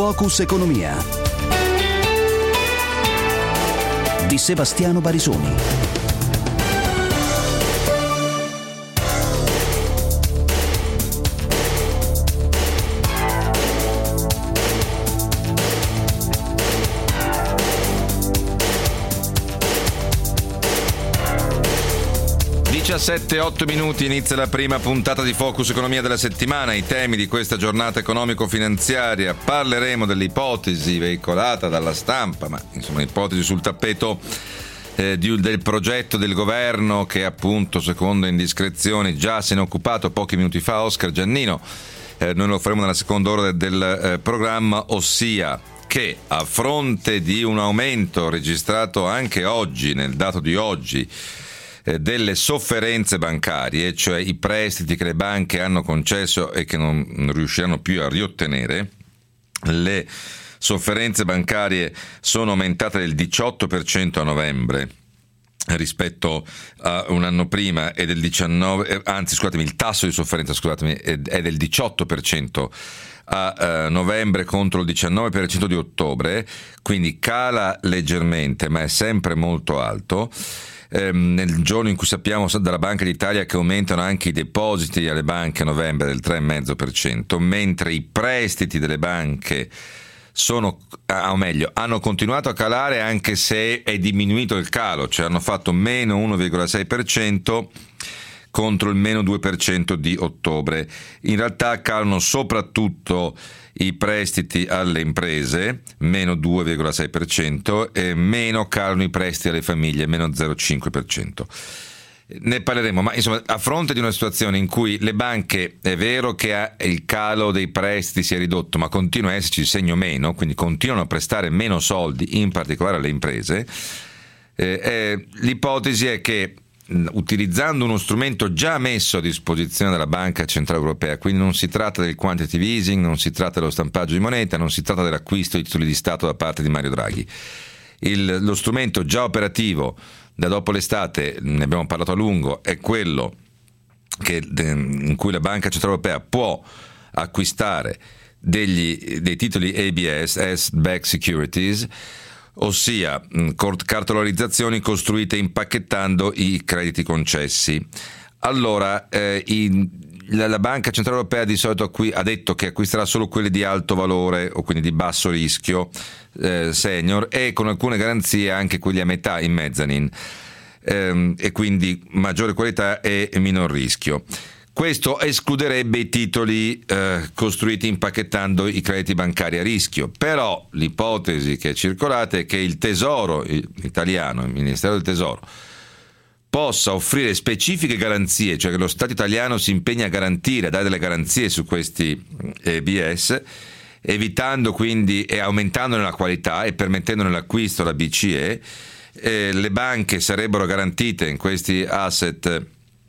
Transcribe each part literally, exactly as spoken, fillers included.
Focus Economia di Sebastiano Barisoni. diciassette e otto minuti, inizia la prima puntata di Focus Economia della settimana. I temi di questa giornata economico-finanziaria: parleremo dell'ipotesi veicolata dalla stampa, ma insomma ipotesi sul tappeto eh, di, del progetto del governo che appunto, secondo indiscrezioni, già se ne è occupato pochi minuti fa Oscar Giannino. Eh, noi lo faremo nella seconda ora del, del eh, programma, ossia che a fronte di un aumento registrato anche oggi, nel dato di oggi, delle sofferenze bancarie, cioè i prestiti che le banche hanno concesso e che non riusciranno più a riottenere, le sofferenze bancarie sono aumentate del diciotto per cento a novembre rispetto a un anno prima e del diciannove, anzi scusatemi, il tasso di sofferenza scusatemi è del diciotto per cento a uh, novembre contro il diciannove per cento di ottobre, quindi cala leggermente ma è sempre molto alto. Nel giorno in cui sappiamo dalla Banca d'Italia che aumentano anche i depositi alle banche a novembre del tre virgola cinque per cento, mentre i prestiti delle banche sono, o meglio, hanno continuato a calare anche se è diminuito il calo, cioè hanno fatto meno uno virgola sei per cento contro il meno due per cento di ottobre. In realtà calano soprattutto i prestiti alle imprese, meno due virgola sei per cento, e meno calano i prestiti alle famiglie, meno zero virgola cinque per cento. Ne parleremo, ma insomma, a fronte di una situazione in cui le banche, è vero che il calo dei prestiti si è ridotto, ma continua a esserci il segno meno, quindi continuano a prestare meno soldi, in particolare alle imprese, eh, eh, l'ipotesi è che utilizzando uno strumento già messo a disposizione dalla Banca Centrale Europea, quindi non si tratta del quantitative easing, non si tratta dello stampaggio di moneta, non si tratta dell'acquisto di titoli di Stato da parte di Mario Draghi. Il, lo strumento già operativo da dopo l'estate, ne abbiamo parlato a lungo, è quello che, in cui la Banca Centrale Europea può acquistare degli, dei titoli A B S, Asset-Backed Securities, ossia cartolarizzazioni costruite impacchettando i crediti concessi. Allora, eh, i, la, la Banca Centrale Europea di solito acqui, ha detto che acquisterà solo quelli di alto valore o quindi di basso rischio eh, senior, e con alcune garanzie anche quelli a metà in mezzanine, ehm, e quindi maggiore qualità e minor rischio. Questo escluderebbe i titoli eh, costruiti impacchettando i crediti bancari a rischio, però l'ipotesi che è circolata è che il Tesoro italiano, il Ministero del Tesoro, possa offrire specifiche garanzie, cioè che lo Stato italiano si impegna a garantire, a dare delle garanzie su questi A B S, evitando quindi e aumentandone la qualità e permettendone l'acquisto alla B C E. Eh, le banche sarebbero garantite in questi asset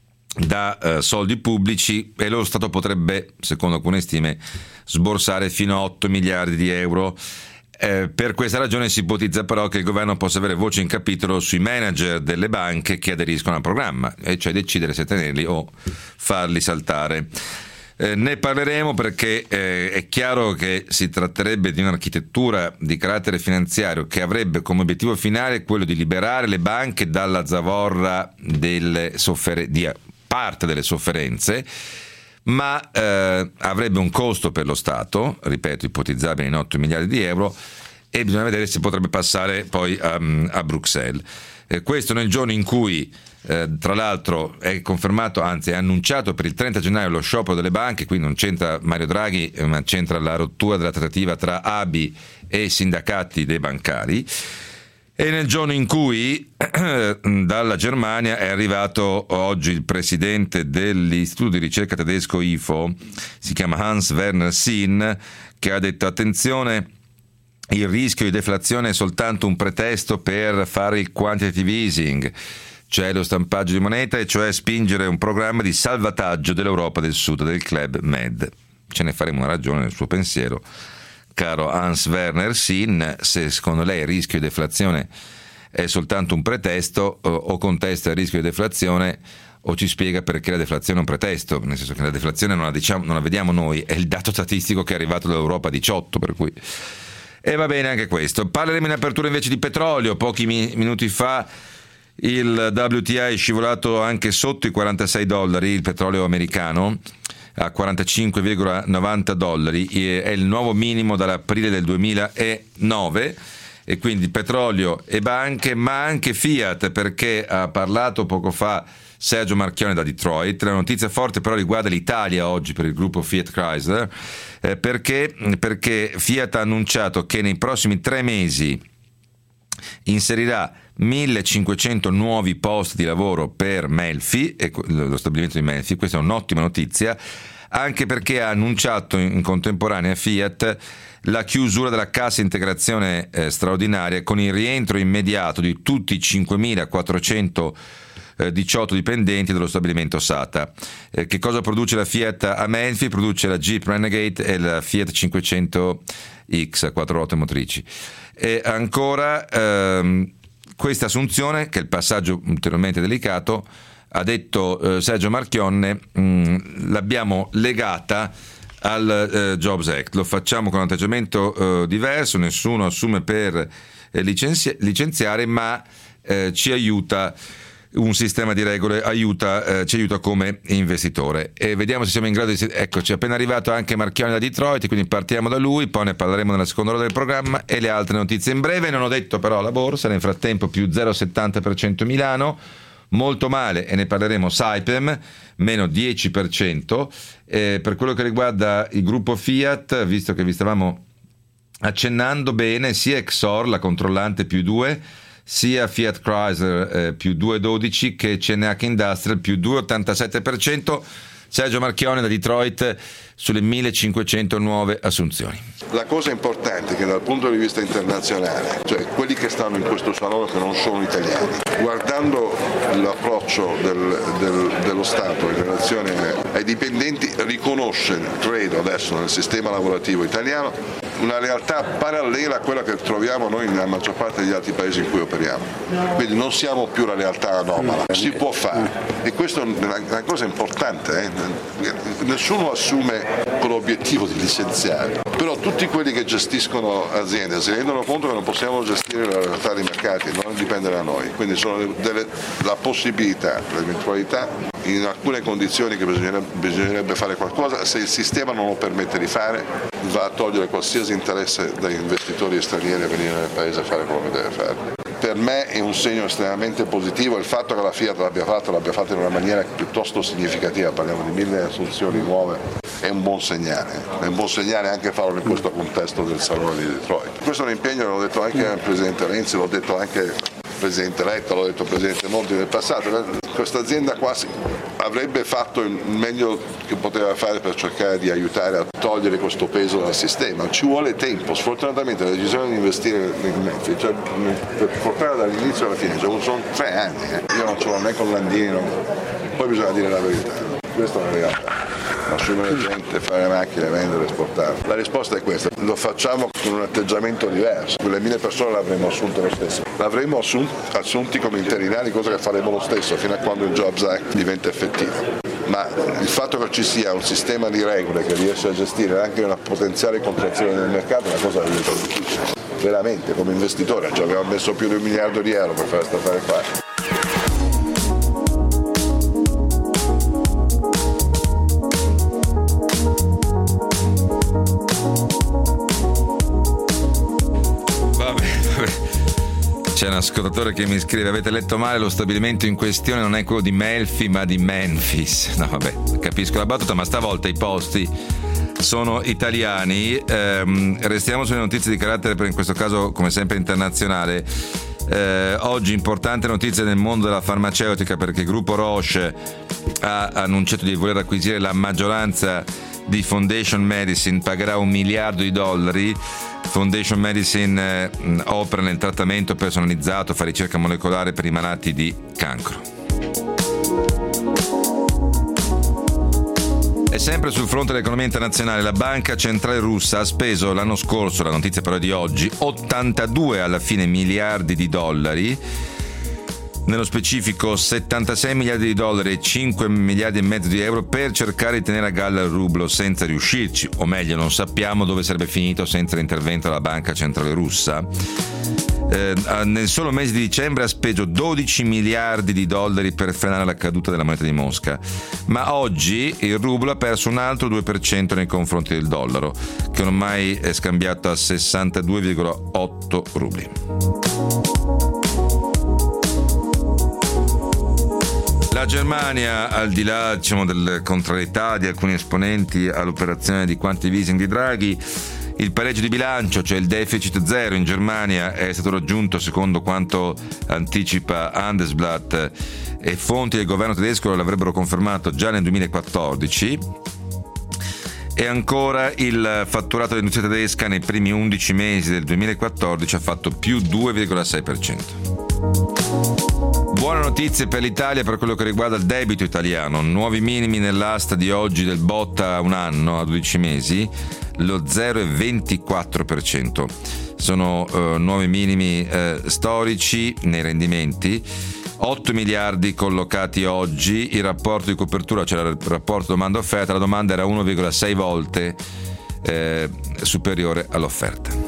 da eh, soldi pubblici e lo Stato potrebbe, secondo alcune stime, sborsare fino a otto miliardi di euro. Eh, per questa ragione si ipotizza però che il governo possa avere voce in capitolo sui manager delle banche che aderiscono al programma, e cioè decidere se tenerli o farli saltare. Eh, ne parleremo perché eh, è chiaro che si tratterebbe di un'architettura di carattere finanziario che avrebbe come obiettivo finale quello di liberare le banche dalla zavorra delle soffer- di parte delle sofferenze, ma eh, avrebbe un costo per lo Stato, ripeto, ipotizzabile in otto miliardi di euro, e bisogna vedere se potrebbe passare poi a, a Bruxelles. Eh, questo nel giorno in cui eh, tra l'altro è confermato, anzi è annunciato per il trenta gennaio lo sciopero delle banche, quindi non c'entra Mario Draghi, ma c'entra la rottura della trattativa tra A B I e sindacati dei bancari. E nel giorno in cui dalla Germania è arrivato oggi il presidente dell'istituto di ricerca tedesco I F O, si chiama Hans-Werner Sinn, che ha detto: attenzione, il rischio di deflazione è soltanto un pretesto per fare il quantitative easing, cioè lo stampaggio di moneta, e cioè spingere un programma di salvataggio dell'Europa del Sud, del Club Med. Ce ne faremo una ragione nel suo pensiero, caro Hans-Werner Sinn, se secondo lei il rischio di deflazione è soltanto un pretesto, o contesta il rischio di deflazione, o ci spiega perché la deflazione è un pretesto, nel senso che la deflazione non la, diciamo, non la vediamo noi, è il dato statistico che è arrivato dall'Europa diciotto, per cui... E va bene anche questo. Parleremo in apertura invece di petrolio. Pochi mi- minuti fa il W T I è scivolato anche sotto i quarantasei dollari, il petrolio americano, a quarantacinque virgola novanta dollari, è il nuovo minimo dall'aprile del duemilanove. E quindi petrolio e banche, ma anche Fiat, perché ha parlato poco fa Sergio Marchionne da Detroit. La notizia forte però riguarda l'Italia oggi per il gruppo Fiat Chrysler, eh, perché, perché Fiat ha annunciato che nei prossimi tre mesi inserirà millecinquecento nuovi posti di lavoro per Melfi, e lo stabilimento di Melfi. Questa è un'ottima notizia, anche perché ha annunciato in contemporanea Fiat la chiusura della cassa integrazione eh, straordinaria con il rientro immediato di tutti i cinquemilaquattrocentodiciotto dipendenti dello stabilimento S A T A. Eh, che cosa produce la Fiat a Melfi? Produce la Jeep Renegade e la Fiat cinquecento X a quattro ruote motrici. E ancora ehm, questa assunzione, che è il passaggio ulteriormente delicato, ha detto eh, Sergio Marchionne, mh, l'abbiamo legata al eh, Jobs Act. Lo facciamo con un atteggiamento eh, diverso, nessuno assume per eh, licenzi- licenziare, ma eh, ci aiuta un sistema di regole, aiuta, eh, ci aiuta come investitore. E vediamo se siamo in grado di... Eccoci, è appena arrivato anche Marchionne da Detroit, quindi partiamo da lui, poi ne parleremo nella seconda ora del programma e le altre notizie in breve. Non ho detto però la borsa, nel frattempo più zero virgola settanta per cento Milano, molto male, e ne parleremo, Saipem meno dieci per cento. Eh, per quello che riguarda il gruppo Fiat, visto che vi stavamo accennando, bene, sia Exor, la controllante, più due, sia Fiat Chrysler eh, più due virgola dodici, che C N H Industrial più due virgola ottantasette per cento. Sergio Marchionne da Detroit sulle millecinquecento nuove assunzioni. La cosa importante è che dal punto di vista internazionale, cioè quelli che stanno in questo salone che non sono italiani, guardando l'approccio del, del, dello Stato in relazione ai dipendenti, riconosce, credo adesso nel sistema lavorativo italiano, una realtà parallela a quella che troviamo noi nella maggior parte degli altri paesi in cui operiamo. Quindi non siamo più la realtà anomala, si può fare, e questa è una cosa importante, eh? Nessuno assume con l'obiettivo di licenziare, però tutti quelli che gestiscono aziende si rendono conto che non possiamo gestire la realtà dei mercati, non dipende da noi, quindi sono delle, la possibilità, l'eventualità, in alcune condizioni che bisognerebbe, bisognerebbe fare qualcosa, se il sistema non lo permette di fare, va a togliere qualsiasi interesse dagli investitori stranieri a venire nel paese a fare quello che deve fare. Per me è un segno estremamente positivo il fatto che la Fiat l'abbia fatto, l'abbia fatto in una maniera piuttosto significativa, parliamo di mille assunzioni nuove, è un buon segnale, è un buon segnale anche farlo in questo contesto del Salone di Detroit. Questo è un impegno, l'ho detto anche al Presidente Renzi, l'ho detto anche al Presidente Letta, l'ho detto al Presidente Monti nel passato, questa azienda quasi avrebbe fatto il meglio che poteva fare per cercare di aiutare a togliere questo peso dal sistema. Ci vuole tempo, sfortunatamente la decisione di investire nel Memphis, cioè, per portare dall'inizio alla fine, cioè, sono tre anni, eh. Io non ce l'ho né con Landini, non... poi bisogna dire la verità, questa è la realtà. Assumere gente, fare macchine, vendere, esportare. La risposta è questa, lo facciamo con un atteggiamento diverso, quelle mille persone l'avremmo assunte lo stesso, l'avremmo assunti, assunti come interinali, cosa che faremo lo stesso fino a quando il Jobs Act diventa effettivo. Ma il fatto che ci sia un sistema di regole che riesce a gestire anche una potenziale contrazione del mercato è una cosa difficile, veramente, come investitore, ci avevamo messo più di un miliardo di euro per fare questa affare qua. C'è un ascoltatore che mi scrive: avete letto male, lo stabilimento in questione non è quello di Melfi ma di Memphis. No vabbè, capisco la battuta, ma stavolta i posti sono italiani. Ehm, restiamo sulle notizie di carattere, per in questo caso come sempre internazionale. Eh, oggi importante notizia nel mondo della farmaceutica, perché il gruppo Roche ha annunciato di voler acquisire la maggioranza di Foundation Medicine, pagherà un miliardo di dollari. Foundation Medicine eh, opera nel trattamento personalizzato, fa ricerca molecolare per i malati di cancro. E sempre sul fronte dell'economia internazionale, la banca centrale russa ha speso l'anno scorso, la notizia però è di oggi, ottantadue alla fine miliardi di dollari Nello specifico settantasei miliardi di dollari e cinque miliardi e mezzo di euro per cercare di tenere a galla il rublo senza riuscirci, o meglio non sappiamo dove sarebbe finito senza l'intervento della banca centrale russa. Eh, nel solo mese di dicembre ha speso dodici miliardi di dollari per frenare la caduta della moneta di Mosca, ma oggi il rublo ha perso un altro due per cento nei confronti del dollaro, che ormai è scambiato a sessantadue virgola otto rubli. La Germania, al di là diciamo, delle contrarietà di alcuni esponenti all'operazione di quantitative easing di Draghi, il pareggio di bilancio, cioè il deficit zero in Germania, è stato raggiunto secondo quanto anticipa Handelsblatt, e fonti del governo tedesco l'avrebbero confermato già nel duemilaquattordici. E ancora il fatturato dell'industria tedesca nei primi undici mesi del duemilaquattordici ha fatto più due virgola sei per cento. Buone notizie per l'Italia per quello che riguarda il debito italiano. Nuovi minimi nell'asta di oggi del B O T a un anno, a dodici mesi, lo zero virgola ventiquattro per cento. Sono uh, nuovi minimi uh, storici nei rendimenti. otto miliardi collocati oggi, il rapporto di copertura, cioè il rapporto domanda-offerta, la domanda era uno virgola sei volte eh, superiore all'offerta.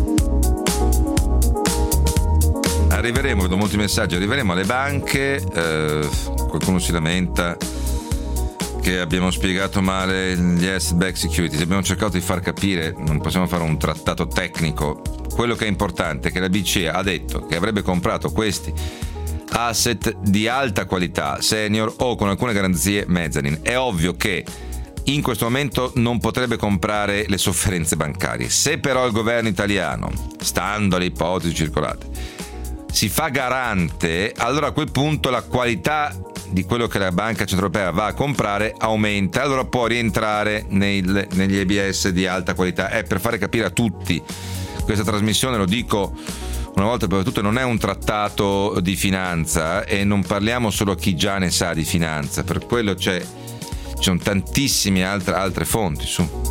Arriveremo, vedo molti messaggi, arriveremo alle banche, eh, qualcuno si lamenta che abbiamo spiegato male gli asset-backed securities, abbiamo cercato di far capire, non possiamo fare un trattato tecnico, quello che è importante è che la B C E ha detto che avrebbe comprato questi asset di alta qualità, senior o con alcune garanzie mezzanine. È ovvio che in questo momento non potrebbe comprare le sofferenze bancarie. Se però il governo italiano, stando alle ipotesi circolate, si fa garante, allora a quel punto la qualità di quello che la Banca Centrale Europea va a comprare aumenta, allora può rientrare nel, negli A B S di alta qualità. È per fare capire a tutti, questa trasmissione, lo dico una volta per tutte, non è un trattato di finanza e non parliamo solo a chi già ne sa di finanza, per quello c'è, ci sono tantissime altre, altre fonti su.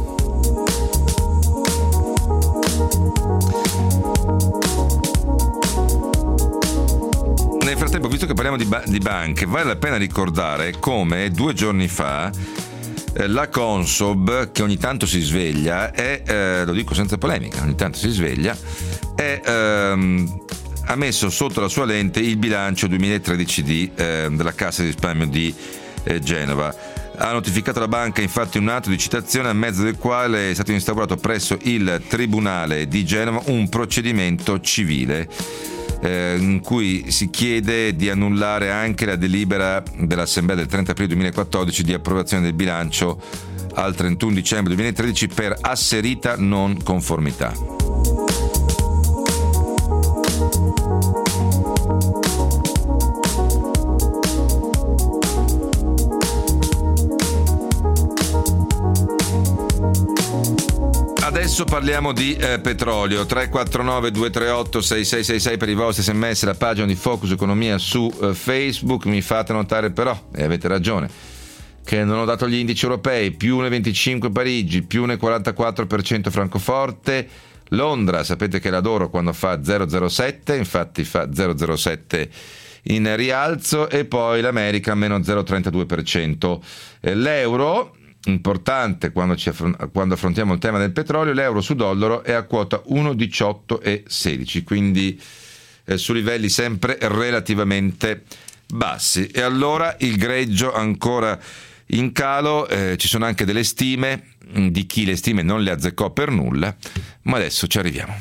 Nel frattempo, visto che parliamo di, ba- di banche, vale la pena ricordare come due giorni fa eh, la Consob, che ogni tanto si sveglia, è, eh, lo dico senza polemica, ogni tanto si sveglia, è, ehm, ha messo sotto la sua lente il bilancio duemilatredici di, eh, della Cassa di risparmio di eh, Genova. Ha notificato la banca infatti un atto di citazione a mezzo del quale è stato instaurato presso il Tribunale di Genova un procedimento civile eh, in cui si chiede di annullare anche la delibera dell'Assemblea del trenta aprile duemilaquattordici di approvazione del bilancio al trentuno dicembre duemilatredici per asserita non conformità. Adesso parliamo di eh, petrolio. Tre quattro nove due tre otto sei sei sei sei per i vostri sms, la pagina di Focus Economia su eh, Facebook. Mi fate notare però, e avete ragione, che non ho dato gli indici europei. Più uno virgola venticinque Parigi, più uno virgola quarantaquattro per cento Francoforte. Londra, sapete che l'adoro quando fa zero virgola zero sette, infatti fa zero virgola zero sette in rialzo, e poi l'America meno zero virgola trentadue per cento. Eh, l'euro, importante quando, ci affron- quando affrontiamo il tema del petrolio, l'euro su dollaro è a quota uno virgola diciotto e sedici, quindi eh, su livelli sempre relativamente bassi. E allora il greggio ancora in calo, eh, ci sono anche delle stime mh, di chi le stime non le azzeccò per nulla, ma adesso ci arriviamo.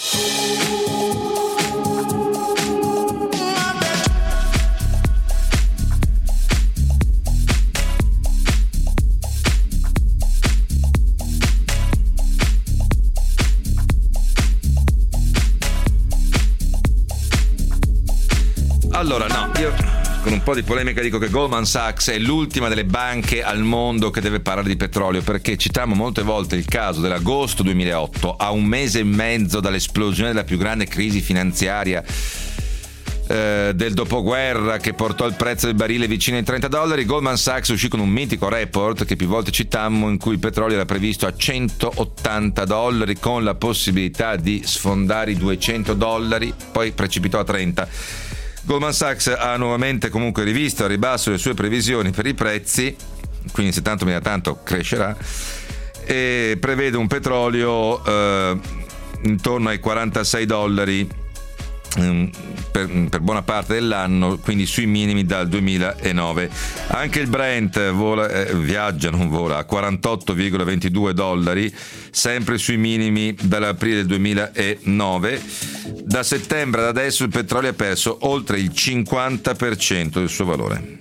Allora, no, io con un po' di polemica dico che Goldman Sachs è l'ultima delle banche al mondo che deve parlare di petrolio, perché citiamo molte volte il caso dell'agosto duemilaotto, a un mese e mezzo dall'esplosione della più grande crisi finanziaria eh, del dopoguerra, che portò il prezzo del barile vicino ai trenta dollari. Goldman Sachs uscì con un mitico report che più volte citammo, in cui il petrolio era previsto a centottanta dollari con la possibilità di sfondare i duecento dollari, poi precipitò a trenta. Goldman Sachs ha nuovamente comunque rivisto a ribasso le sue previsioni per i prezzi, quindi se tanto meno tanto crescerà, e prevede un petrolio eh, intorno ai quarantasei dollari Per, per buona parte dell'anno, quindi sui minimi dal duemilanove. Anche il Brent vola, eh, viaggia, non vola, a quarantotto virgola ventidue dollari, sempre sui minimi dall'aprile del duemilanove. Da settembre ad adesso il petrolio ha perso oltre il cinquanta per cento del suo valore.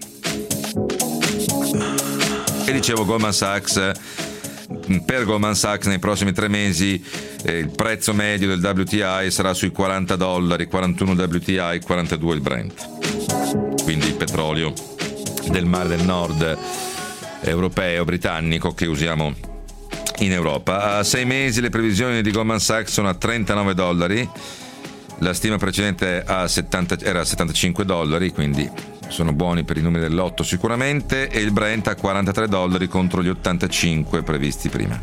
E dicevo, Goldman Sachs, per Goldman Sachs nei prossimi tre mesi eh, il prezzo medio del W T I sarà sui quaranta dollari, quarantuno W T I, quarantadue il Brent. Quindi il petrolio del Mare del Nord europeo, britannico, che usiamo in Europa. A sei mesi le previsioni di Goldman Sachs sono a trentanove dollari, la stima precedente a settanta, era a settantacinque dollari, quindi sono buoni per i numeri del lotto sicuramente, e il Brent a quarantatré dollari contro gli ottantacinque previsti prima.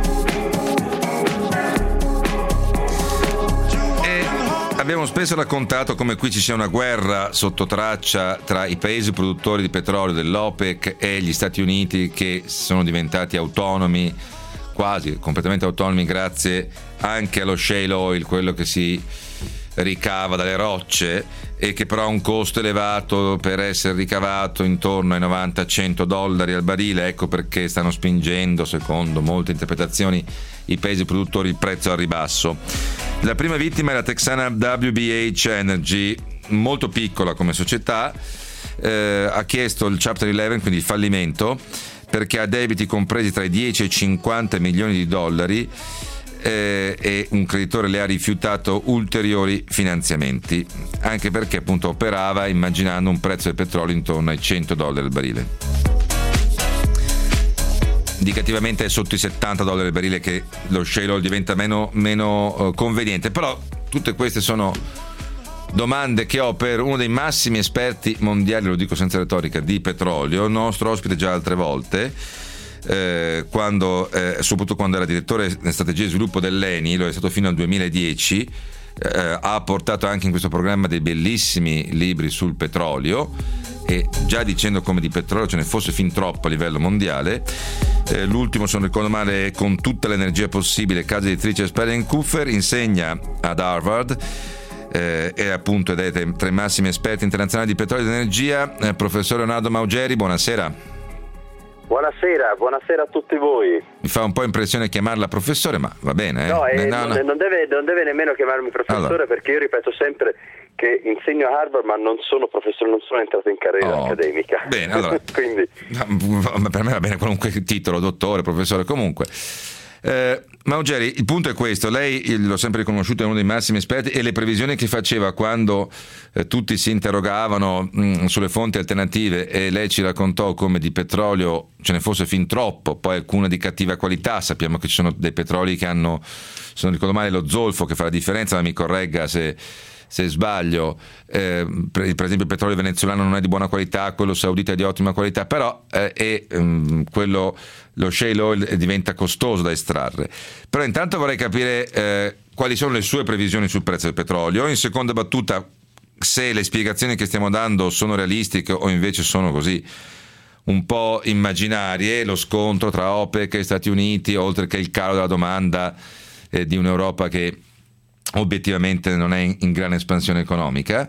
E abbiamo spesso raccontato come qui ci sia una guerra sotto traccia tra i paesi produttori di petrolio dell'OPEC e gli Stati Uniti, che sono diventati autonomi, quasi completamente autonomi, grazie anche allo shale oil, quello che si ricava dalle rocce e che però ha un costo elevato per essere ricavato intorno ai novanta cento dollari al barile. Ecco perché stanno spingendo, secondo molte interpretazioni, i paesi produttori il prezzo al ribasso. La prima vittima è la texana W B H Energy, molto piccola come società, eh, ha chiesto il Chapter undici, quindi il fallimento, perché ha debiti compresi tra i dieci e i cinquanta milioni di dollari, eh, e un creditore le ha rifiutato ulteriori finanziamenti, anche perché appunto operava immaginando un prezzo del petrolio intorno ai cento dollari al barile. Indicativamente è sotto i settanta dollari al barile che lo shale oil diventa meno, meno uh, conveniente. Però tutte queste sono domande che ho per uno dei massimi esperti mondiali, lo dico senza retorica, di petrolio, nostro ospite già altre volte, eh, quando, eh, soprattutto quando era direttore di strategia e sviluppo dell'E N I, lo è stato fino al duemiladieci, eh, ha portato anche in questo programma dei bellissimi libri sul petrolio, e già dicendo come di petrolio ce ne fosse fin troppo a livello mondiale. Eh, l'ultimo, se non ricordo male, Con tutta l'energia possibile, casa editrice Spelling-Cooper, insegna ad Harvard, eh, è appunto ed è tra i massimi esperti internazionali di petrolio ed energia. Eh, professor Leonardo Maugeri, buonasera. Buonasera, buonasera a tutti voi. Mi fa un po' impressione chiamarla professore, ma va bene. Eh? No, eh, no, non, no. non, deve, non deve nemmeno chiamarmi professore, allora, perché io ripeto sempre che insegno a Harvard, ma non sono professore, non sono entrato in carriera oh, accademica. Bene, allora. Quindi per me va bene qualunque titolo, dottore, professore, comunque. Eh, Maugeri, il punto è questo: lei l'ho sempre riconosciuto, è uno dei massimi esperti, e le previsioni che faceva quando eh, tutti si interrogavano mh, sulle fonti alternative, e lei ci raccontò come di petrolio ce ne fosse fin troppo, poi alcune di cattiva qualità. Sappiamo che ci sono dei petroli che hanno, se non ricordo male, lo zolfo che fa la differenza, ma mi corregga se se sbaglio, eh, per, per esempio il petrolio venezuelano non è di buona qualità, quello saudita è di ottima qualità, però eh, è, um, quello, lo shale oil diventa costoso da estrarre. Però intanto vorrei capire eh, quali sono le sue previsioni sul prezzo del petrolio. In seconda battuta, se le spiegazioni che stiamo dando sono realistiche o invece sono così un po' immaginarie, lo scontro tra OPEC e Stati Uniti, oltre che il calo della domanda eh, di un'Europa che obiettivamente non è in, in grande espansione economica,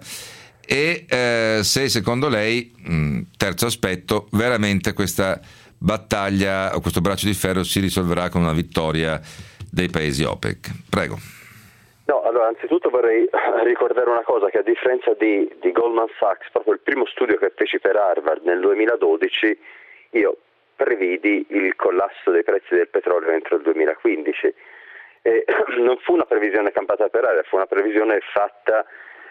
e eh, se secondo lei, mh, terzo aspetto, veramente questa battaglia o questo braccio di ferro si risolverà con una vittoria dei paesi OPEC. Prego. No, allora anzitutto vorrei ricordare una cosa, che a differenza di, di Goldman Sachs, proprio il primo studio che feci per Harvard nel duemiladodici, io previdi il collasso dei prezzi del petrolio entro il duemilaquindici. Eh, non fu una previsione campata per aria, fu una previsione fatta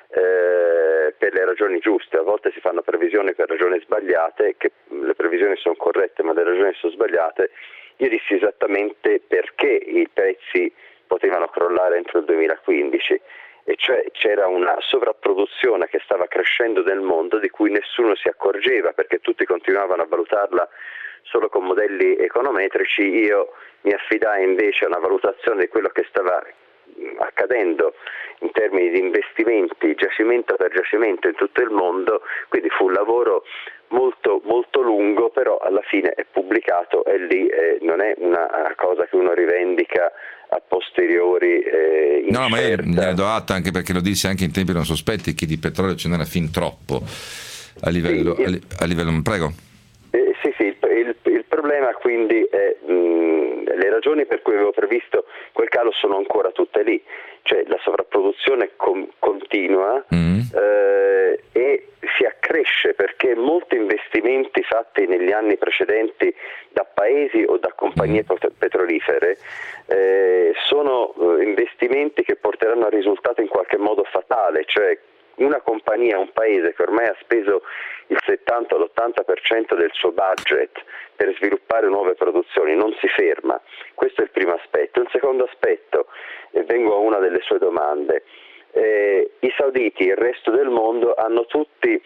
eh, per le ragioni giuste. A volte si fanno previsioni per ragioni sbagliate, che le previsioni sono corrette ma le ragioni sono sbagliate. Io dissi esattamente perché i prezzi potevano crollare entro il duemilaquindici, e cioè c'era una sovrapproduzione che stava crescendo nel mondo di cui nessuno si accorgeva, perché tutti continuavano a valutarla solo con modelli econometrici. Io mi affidai invece a una valutazione di quello che stava accadendo in termini di investimenti giacimento per giacimento in tutto il mondo, quindi fu un lavoro molto molto lungo, però alla fine è pubblicato e lì eh, non è una cosa che uno rivendica a posteriori eh, incerta. No, ma io gliene do atto, anche perché lo dissi anche in tempi non sospetti che di petrolio ce n'era fin troppo a livello, sì, il, a, a livello prego. Eh, sì, sì, il, il, il problema quindi è mh, le ragioni per cui avevo previsto quel calo sono ancora tutte lì, cioè la sovrapproduzione com- continua mm. eh, e si accresce perché molti investimenti fatti negli anni precedenti da paesi o da compagnie mm. petrolifere eh, sono eh, investimenti che porteranno al risultato in qualche modo fatale, cioè una compagnia, un paese che ormai ha speso il settanta l'ottanta per cento del suo budget per sviluppare nuove produzioni non si ferma. Questo è il primo aspetto. Il secondo aspetto, e vengo a una delle sue domande, eh, i sauditi e il resto del mondo hanno tutti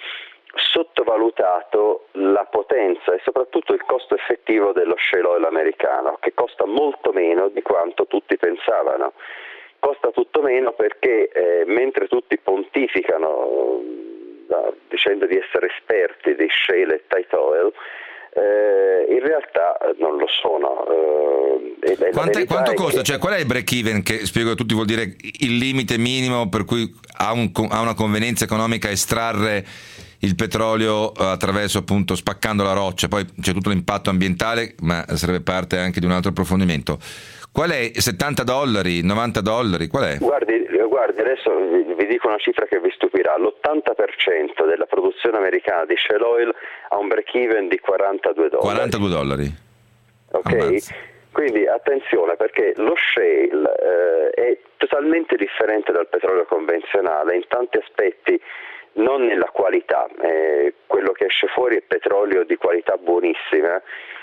sottovalutato la potenza e soprattutto il costo effettivo dello shale oil americano, che costa molto meno di quanto tutti pensavano. Costa tutto meno perché eh, mentre tutti pontificano eh, dicendo di essere esperti di shale e tight oil, eh, in realtà non lo sono. Eh, e Quanto, quanto costa? Che... Cioè, qual è il break even che, spiego a tutti, vuol dire il limite minimo per cui ha, un, ha una convenienza economica estrarre il petrolio attraverso, appunto, spaccando la roccia? Poi c'è tutto l'impatto ambientale, ma sarebbe parte anche di un altro approfondimento. Qual è? settanta dollari, novanta dollari? Qual è? Guardi, guardi adesso vi, vi dico una cifra che vi stupirà. L'ottanta per cento della produzione americana di shale oil ha un break even di quarantadue dollari. quarantadue dollari. Ok? Ammazza. Quindi attenzione, perché lo shale eh, è totalmente differente dal petrolio convenzionale in tanti aspetti, non nella qualità. Eh, quello che esce fuori è petrolio di qualità buonissima.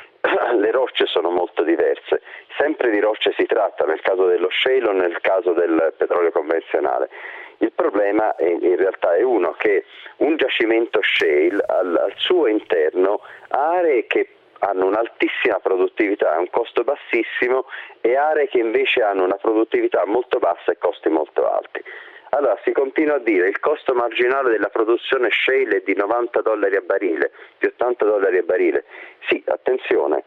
Le rocce sono molto diverse, sempre di rocce si tratta nel caso dello shale o nel caso del petrolio convenzionale. Il problema è, in realtà è uno, che un giacimento shale al, al suo interno ha aree che hanno un'altissima produttività, un costo bassissimo, e aree che invece hanno una produttività molto bassa e costi molto alti. Allora si continua a dire il costo marginale della produzione shale è di novanta dollari a barile, di ottanta dollari a barile. Sì, attenzione,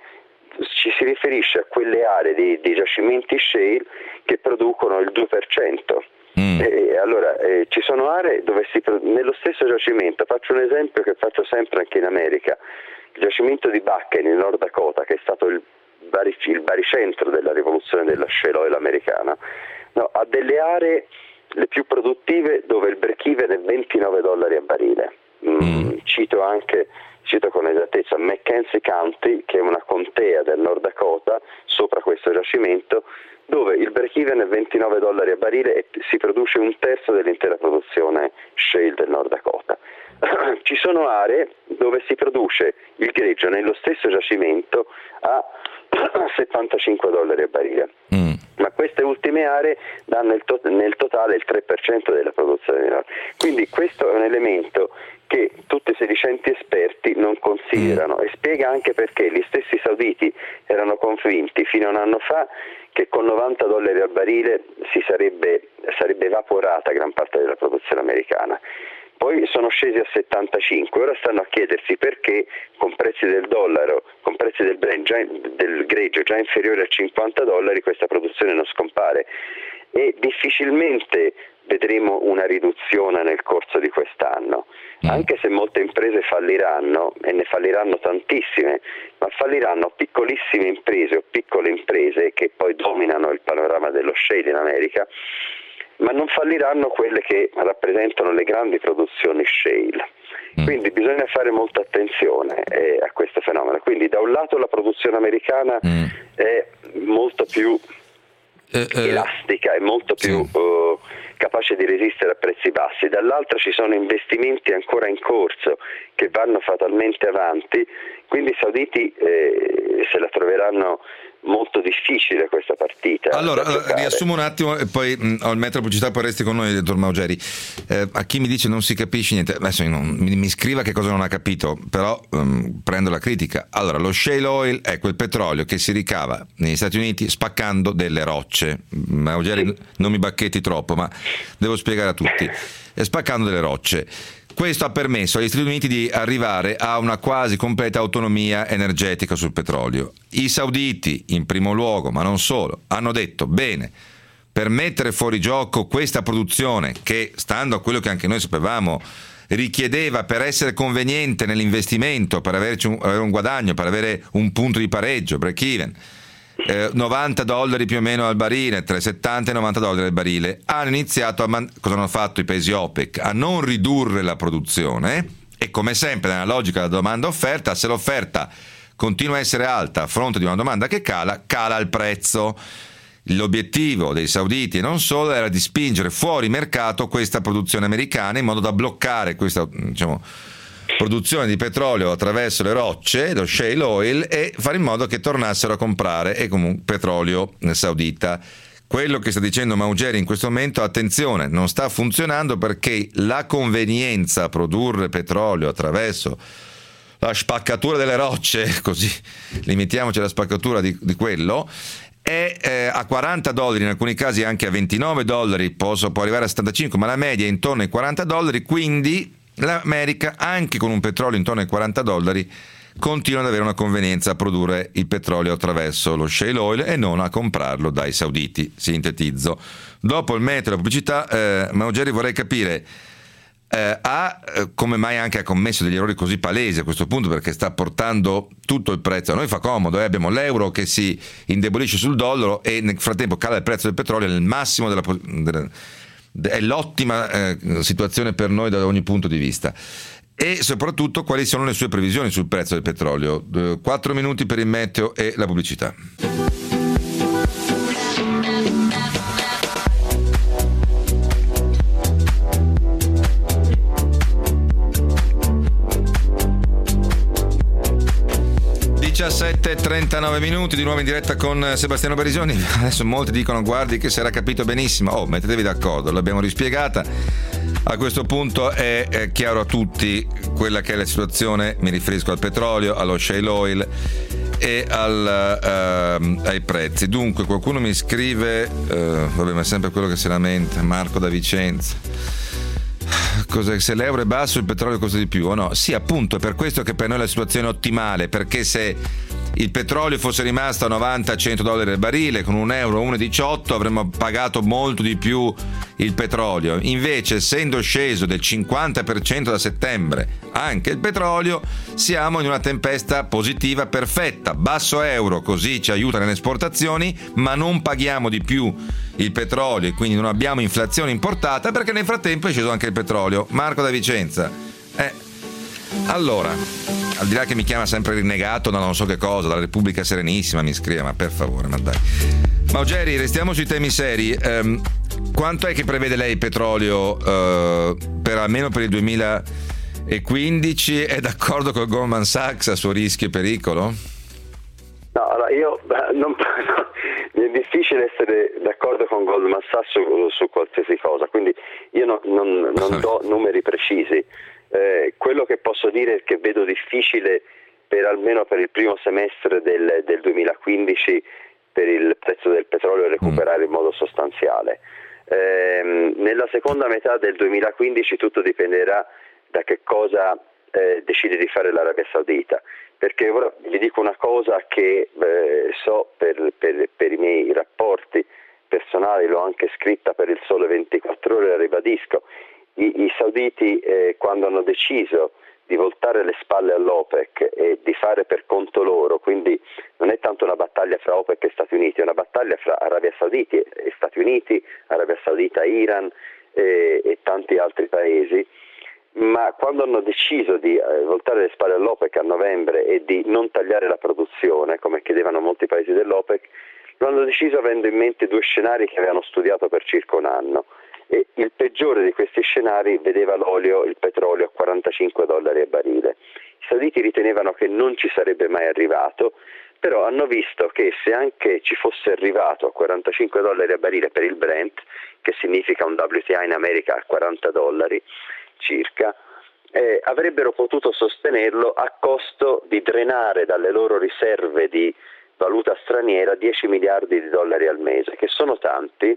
ci si riferisce a quelle aree di, di giacimenti shale che producono il due per cento. Mm. E allora eh, ci sono aree dove si nello stesso giacimento, faccio un esempio che faccio sempre anche in America, il giacimento di Bakken in Nord Dakota, che è stato il, bari, il baricentro della rivoluzione della shale oil americana, no, ha delle aree le più produttive dove il break even è ventinove dollari a barile. Mm, cito anche, cito con esattezza McKenzie County, che è una contea del Nord Dakota sopra questo giacimento, dove il break even è ventinove dollari a barile e si produce un terzo dell'intera produzione shale del Nord Dakota. Ci sono aree dove si produce il greggio nello stesso giacimento a settantacinque dollari a barile. Mm. Ma queste ultime aree danno il to- nel totale il tre per cento della produzione minerale. Quindi questo è un elemento che tutti i sedicenti esperti non considerano mm. e spiega anche perché gli stessi sauditi erano convinti fino a un anno fa che con novanta dollari al barile si sarebbe, sarebbe evaporata gran parte della produzione americana. Poi sono scesi a settantacinque, ora stanno a chiedersi perché con prezzi del dollaro, con prezzi del, Brent, già, del greggio già inferiori a cinquanta dollari, questa produzione non scompare e difficilmente vedremo una riduzione nel corso di quest'anno, anche se molte imprese falliranno, e ne falliranno tantissime, ma falliranno piccolissime imprese o piccole imprese che poi dominano il panorama dello shale in America, ma non falliranno quelle che rappresentano le grandi produzioni shale. Quindi bisogna fare molta attenzione eh, a questo fenomeno. Quindi da un lato la produzione americana mm. è molto più eh, eh, elastica, è molto più sì. uh, capace di resistere a prezzi bassi, dall'altro ci sono investimenti ancora in corso che vanno fatalmente avanti, quindi i sauditi eh, se la troveranno molto difficile questa partita. Allora, riassumo un attimo e poi mh, ho il metro pubblicità, poi resti con noi, dottor Maugeri. Eh, a chi mi dice non si capisce niente, adesso non, mi, mi scriva che cosa non ha capito, però um, prendo la critica. Allora, lo shale oil è quel petrolio che si ricava negli Stati Uniti spaccando delle rocce. Maugeri, sì. Non mi bacchetti troppo, ma devo spiegare a tutti. E spaccando delle rocce. Questo ha permesso agli Stati Uniti di arrivare a una quasi completa autonomia energetica sul petrolio. I sauditi, in primo luogo, ma non solo, hanno detto: bene, per mettere fuori gioco questa produzione che, stando a quello che anche noi sapevamo, richiedeva per essere conveniente nell'investimento, per averci un, avere un guadagno, per avere un punto di pareggio, break even, Eh, novanta dollari più o meno al barile, tra i settanta e i novanta dollari al barile, hanno iniziato a man- cosa hanno fatto i paesi OPEC? A non ridurre la produzione e, come sempre nella logica della domanda-offerta, se l'offerta continua a essere alta a fronte di una domanda che cala, cala il prezzo. L'obiettivo dei sauditi e non solo era di spingere fuori mercato questa produzione americana in modo da bloccare questa, diciamo, produzione di petrolio attraverso le rocce, lo shale oil, e fare in modo che tornassero a comprare e comunque petrolio saudita. Quello che sta dicendo Maugeri in questo momento, attenzione, non sta funzionando perché la convenienza a produrre petrolio attraverso la spaccatura delle rocce, così limitiamoci alla spaccatura di, di quello, è eh, a quaranta dollari, in alcuni casi anche a ventinove dollari, posso, può arrivare a settantacinque, ma la media è intorno ai quaranta dollari, quindi l'America, anche con un petrolio intorno ai quaranta dollari, continua ad avere una convenienza a produrre il petrolio attraverso lo shale oil e non a comprarlo dai sauditi. Sintetizzo. Dopo il metro e la pubblicità, eh, Maugeri, vorrei capire eh, ha, eh, come mai anche ha commesso degli errori così palesi a questo punto, perché sta portando tutto il prezzo. A noi fa comodo, eh? Abbiamo l'euro che si indebolisce sul dollaro e nel frattempo cala il prezzo del petrolio nel massimo della, della è l'ottima eh, situazione per noi da ogni punto di vista. E soprattutto quali sono le sue previsioni sul prezzo del petrolio. Quattro minuti per il meteo e la pubblicità. diciassette e trentanove minuti, di nuovo in diretta con Sebastiano Barisoni. Adesso molti dicono: guardi che si era capito benissimo. Oh, mettetevi d'accordo, l'abbiamo rispiegata. A questo punto è, è chiaro a tutti quella che è la situazione. Mi riferisco al petrolio, allo shale oil e al, uh, ai prezzi. Dunque qualcuno mi scrive, uh, vabbè, ma è sempre quello che si lamenta, Marco da Vicenza. Cos'è? Se l'euro è basso il petrolio costa di più o no? Sì, appunto, è per questo che per noi la situazione è ottimale, perché se il petrolio fosse rimasto a novanta cento dollari al barile, con un euro uno virgola diciotto avremmo pagato molto di più il petrolio. Invece, essendo sceso del cinquanta per cento da settembre anche il petrolio, siamo in una tempesta positiva perfetta. Basso euro, così ci aiuta nelle esportazioni, ma non paghiamo di più il petrolio e quindi non abbiamo inflazione importata, perché nel frattempo è sceso anche il petrolio. Marco da Vicenza. Eh, allora, al di là che mi chiama sempre rinnegato da non so che cosa, dalla Repubblica Serenissima mi scrive, ma per favore, ma dai. Maugeri, restiamo sui temi seri. Um, quanto è che prevede lei il petrolio uh, per almeno per il duemilaquindici? È d'accordo con Goldman Sachs a suo rischio e pericolo? No, allora io non, è difficile essere d'accordo con Goldman Sachs su, su qualsiasi cosa, quindi io no, non, non do numeri precisi. Eh, quello che posso dire è che vedo difficile per almeno per il primo semestre del, del duemilaquindici per il prezzo del petrolio recuperare in modo sostanziale. Eh, nella seconda metà del duemilaquindici tutto dipenderà da che cosa eh, decide di fare l'Arabia Saudita, perché ora vi dico una cosa che eh, so per, per, per i miei rapporti personali, l'ho anche scritta per il Sole ventiquattro Ore, la ribadisco. I, i sauditi eh, quando hanno deciso di voltare le spalle all'OPEC e di fare per conto loro, quindi non è tanto una battaglia fra OPEC e Stati Uniti, è una battaglia fra Arabia Saudita e Stati Uniti, Arabia Saudita, Iran e, e tanti altri paesi, ma quando hanno deciso di eh, voltare le spalle all'OPEC a novembre e di non tagliare la produzione, come chiedevano molti paesi dell'OPEC, lo hanno deciso avendo in mente due scenari che avevano studiato per circa un anno. E il peggiore di questi scenari vedeva l'olio, il petrolio a quarantacinque dollari a barile. I sauditi ritenevano che non ci sarebbe mai arrivato, però hanno visto che se anche ci fosse arrivato a quarantacinque dollari a barile per il Brent, che significa un W T I in America a quaranta dollari circa, eh, avrebbero potuto sostenerlo a costo di drenare dalle loro riserve di valuta straniera dieci miliardi di dollari al mese, che sono tanti,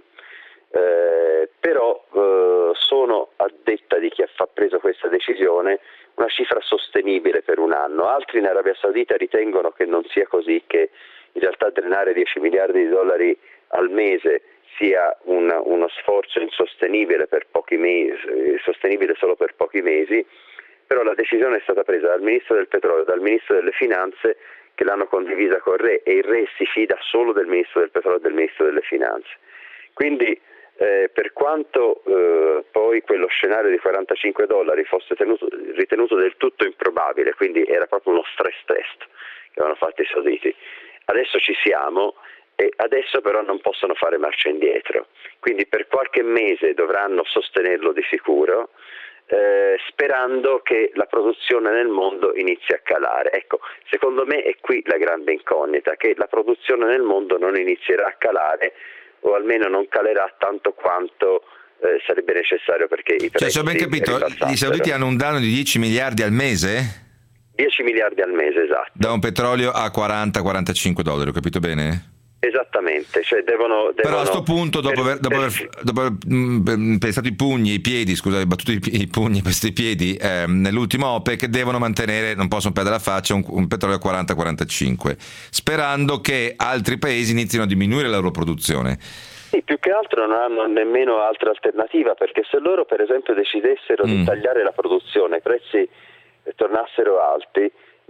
eh, però eh, sono, a detta di chi ha preso questa decisione, una cifra sostenibile per un anno. Altri in Arabia Saudita ritengono che non sia così, che in realtà drenare dieci miliardi di dollari al mese sia un, uno sforzo insostenibile per pochi mesi, sostenibile solo per pochi mesi, però la decisione è stata presa dal Ministro del Petrolio, dal Ministro delle Finanze, che l'hanno condivisa con il Re, e il Re si fida solo del Ministro del Petrolio e del Ministro delle Finanze. Quindi eh, per quanto eh, poi quello scenario di quarantacinque dollari fosse tenuto, ritenuto del tutto improbabile, quindi era proprio uno stress test che avevano fatto i sauditi, adesso ci siamo e adesso però non possono fare marcia indietro, quindi per qualche mese dovranno sostenerlo di sicuro, eh, sperando che la produzione nel mondo inizi a calare. Ecco, secondo me è qui la grande incognita, che la produzione nel mondo non inizierà a calare, o almeno non calerà tanto quanto eh, sarebbe necessario, perché i prezzi, cioè, se ho ben capito, i sauditi hanno un danno di dieci miliardi al mese? dieci miliardi al mese, esatto. Da un petrolio a quaranta quarantacinque dollari, ho capito bene? Esattamente, cioè devono, devono però a sto punto, dopo aver, dopo aver, dopo aver mh, pestato i pugni, i piedi, scusate, battuto i, i pugni, questi piedi, eh, nell'ultimo OPEC, devono mantenere, non possono perdere la faccia, un, un petrolio a quaranta quarantacinque, sperando che altri paesi inizino a diminuire la loro produzione. Sì, più che altro non hanno nemmeno altra alternativa, perché se loro per esempio decidessero mm. di tagliare la produzione, i prezzi tornassero alti,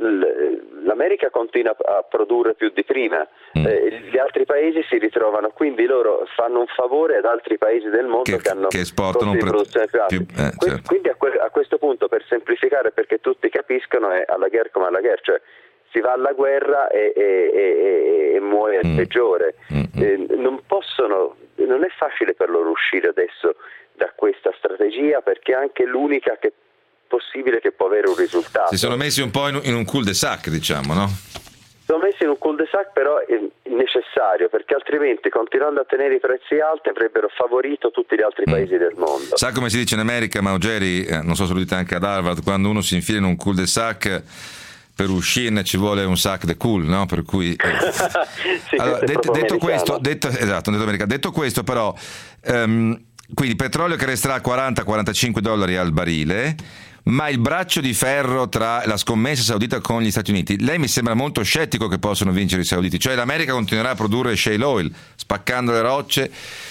l'America continua a produrre più di prima, mm. eh, gli altri paesi si ritrovano, quindi loro fanno un favore ad altri paesi del mondo che, che hanno che esportano costi di produzione più alti. Più, eh, que- certo. Quindi a, que- a questo punto, per semplificare, perché tutti capiscono, è alla guerra come alla guerra, cioè si va alla guerra e, e, e, e muore il mm. peggiore. Mm. Eh, non possono, non è facile per loro uscire adesso da questa strategia, perché è anche l'unica che possibile che può avere un risultato. Si sono messi un po' in, in un cul-de-sac, diciamo, no? Si sono messi in un cul-de-sac, però è necessario, perché altrimenti, continuando a tenere i prezzi alti, avrebbero favorito tutti gli altri mm. paesi del mondo. Sa come si dice in America, Maugeri, eh, non so se lo dite anche ad Harvard, quando uno si infila in un cul-de-sac, per uscirne ci vuole un sac de cool, no? Per cui eh. sì, allora, detto, detto questo, detto, esatto, detto, America. detto questo però, um, quindi petrolio che resterà a quaranta quarantacinque dollari al barile, ma il braccio di ferro tra la scommessa saudita con gli Stati Uniti, lei mi sembra molto scettico che possano vincere i sauditi, cioè l'America continuerà a produrre shale oil spaccando le rocce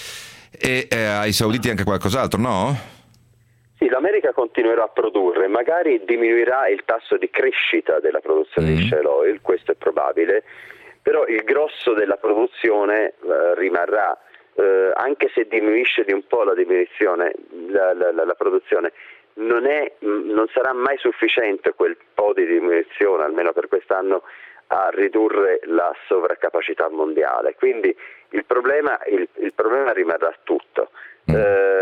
e eh, ai sauditi anche qualcos'altro, no? Sì, l'America continuerà a produrre, magari diminuirà il tasso di crescita della produzione mm. di shale oil, questo è probabile, però il grosso della produzione eh, rimarrà, eh, anche se diminuisce di un po' la diminuzione, la, la, la, la produzione. Non, è, non sarà mai sufficiente quel po' di diminuzione, almeno per quest'anno, a ridurre la sovraccapacità mondiale. Quindi il problema, il, il problema rimarrà tutto. Mm.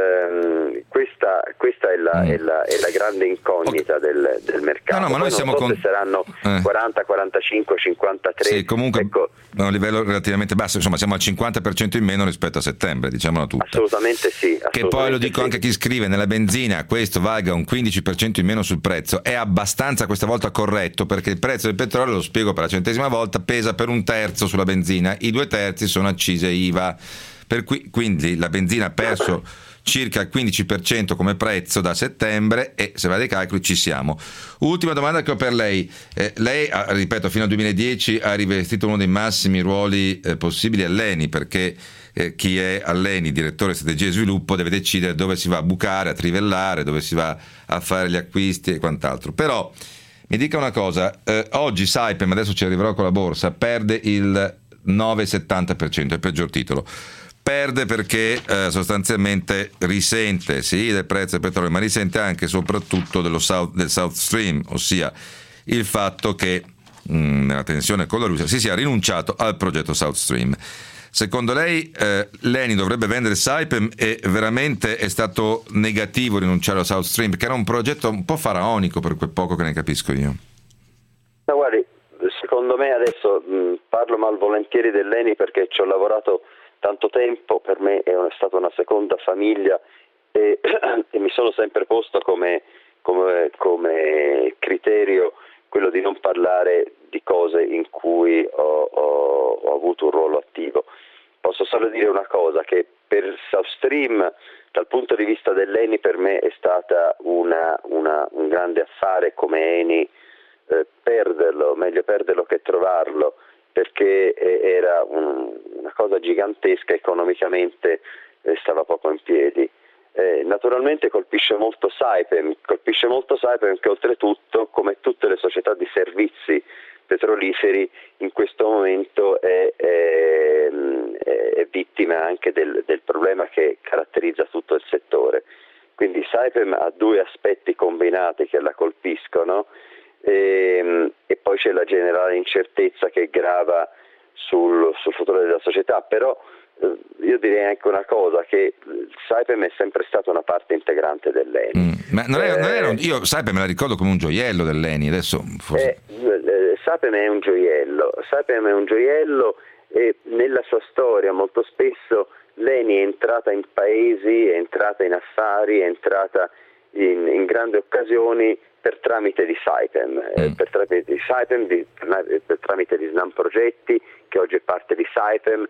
Eh, questa, questa è, la, mm. è, la, è la grande incognita okay. del, del mercato. No, no, ma noi Poi siamo non so con... se saranno eh. quaranta, quarantacinque, cinquantatré. Sì, comunque ecco. a un livello relativamente basso, insomma siamo al cinquanta per cento in meno rispetto a settembre, diciamola tutta. Assolutamente sì. Assolutamente che poi lo dico sì. anche a chi scrive, nella benzina questo valga un quindici per cento in meno sul prezzo, è abbastanza questa volta corretto, perché il prezzo del petrolio, lo spiego per la centesima volta, pesa per un terzo sulla benzina, i due terzi sono accise I V A, per cui quindi la benzina ha perso circa il quindici per cento come prezzo da settembre e se va dai calcoli ci siamo. Ultima domanda che ho per lei, eh, lei ripeto fino al duemiladieci ha rivestito uno dei massimi ruoli eh, possibili all'Eni, perché eh, chi è all'Eni direttore strategia e sviluppo deve decidere dove si va a bucare, a trivellare, dove si va a fare gli acquisti e quant'altro. Però mi dica una cosa, eh, oggi Saipem, adesso ci arriverò con la borsa, perde il nove virgola settanta per cento, è il peggior titolo. Perde perché eh, sostanzialmente risente sì del prezzo del petrolio, ma risente anche e soprattutto dello South, del South Stream, ossia il fatto che mh, nella tensione con la Russia si sia rinunciato al progetto South Stream. Secondo lei eh, l'Eni dovrebbe vendere Saipem e veramente è stato negativo rinunciare al South Stream, che era un progetto un po' faraonico per quel poco che ne capisco io? Ma guardi, secondo me adesso mh, parlo malvolentieri dell'Eni perché ci ho lavorato tanto tempo, per me è, una, è stata una seconda famiglia e, e mi sono sempre posto come, come, come criterio quello di non parlare di cose in cui ho, ho, ho avuto un ruolo attivo. Posso solo dire una cosa, che per South Stream dal punto di vista dell'Eni per me è stata una, una, un grande affare come Eni, eh, perderlo, meglio perderlo che trovarlo, perché era un, una cosa gigantesca economicamente, eh, stava poco in piedi. Eh, naturalmente colpisce molto Saipem, colpisce molto Saipem che oltretutto, come tutte le società di servizi petroliferi, in questo momento è, è, è vittima anche del, del problema che caratterizza tutto il settore. Quindi Saipem ha due aspetti combinati che la colpiscono e, e poi c'è la generale incertezza che grava sul, sul futuro della società, però io direi anche una cosa, che Saipem è sempre stata una parte integrante dell'Eni. Mm, ma non è, non era un, io Saipem me la ricordo come un gioiello dell'Eni, adesso forse... Eh, Saipem è un gioiello, Saipem è un gioiello e nella sua storia molto spesso l'Eni è entrata in paesi, è entrata in affari, è entrata in, in grandi occasioni per tramite di Saipem, mm. eh, per tramite di Saipem, di, per tramite di Snam Progetti, che oggi è parte di Saipem.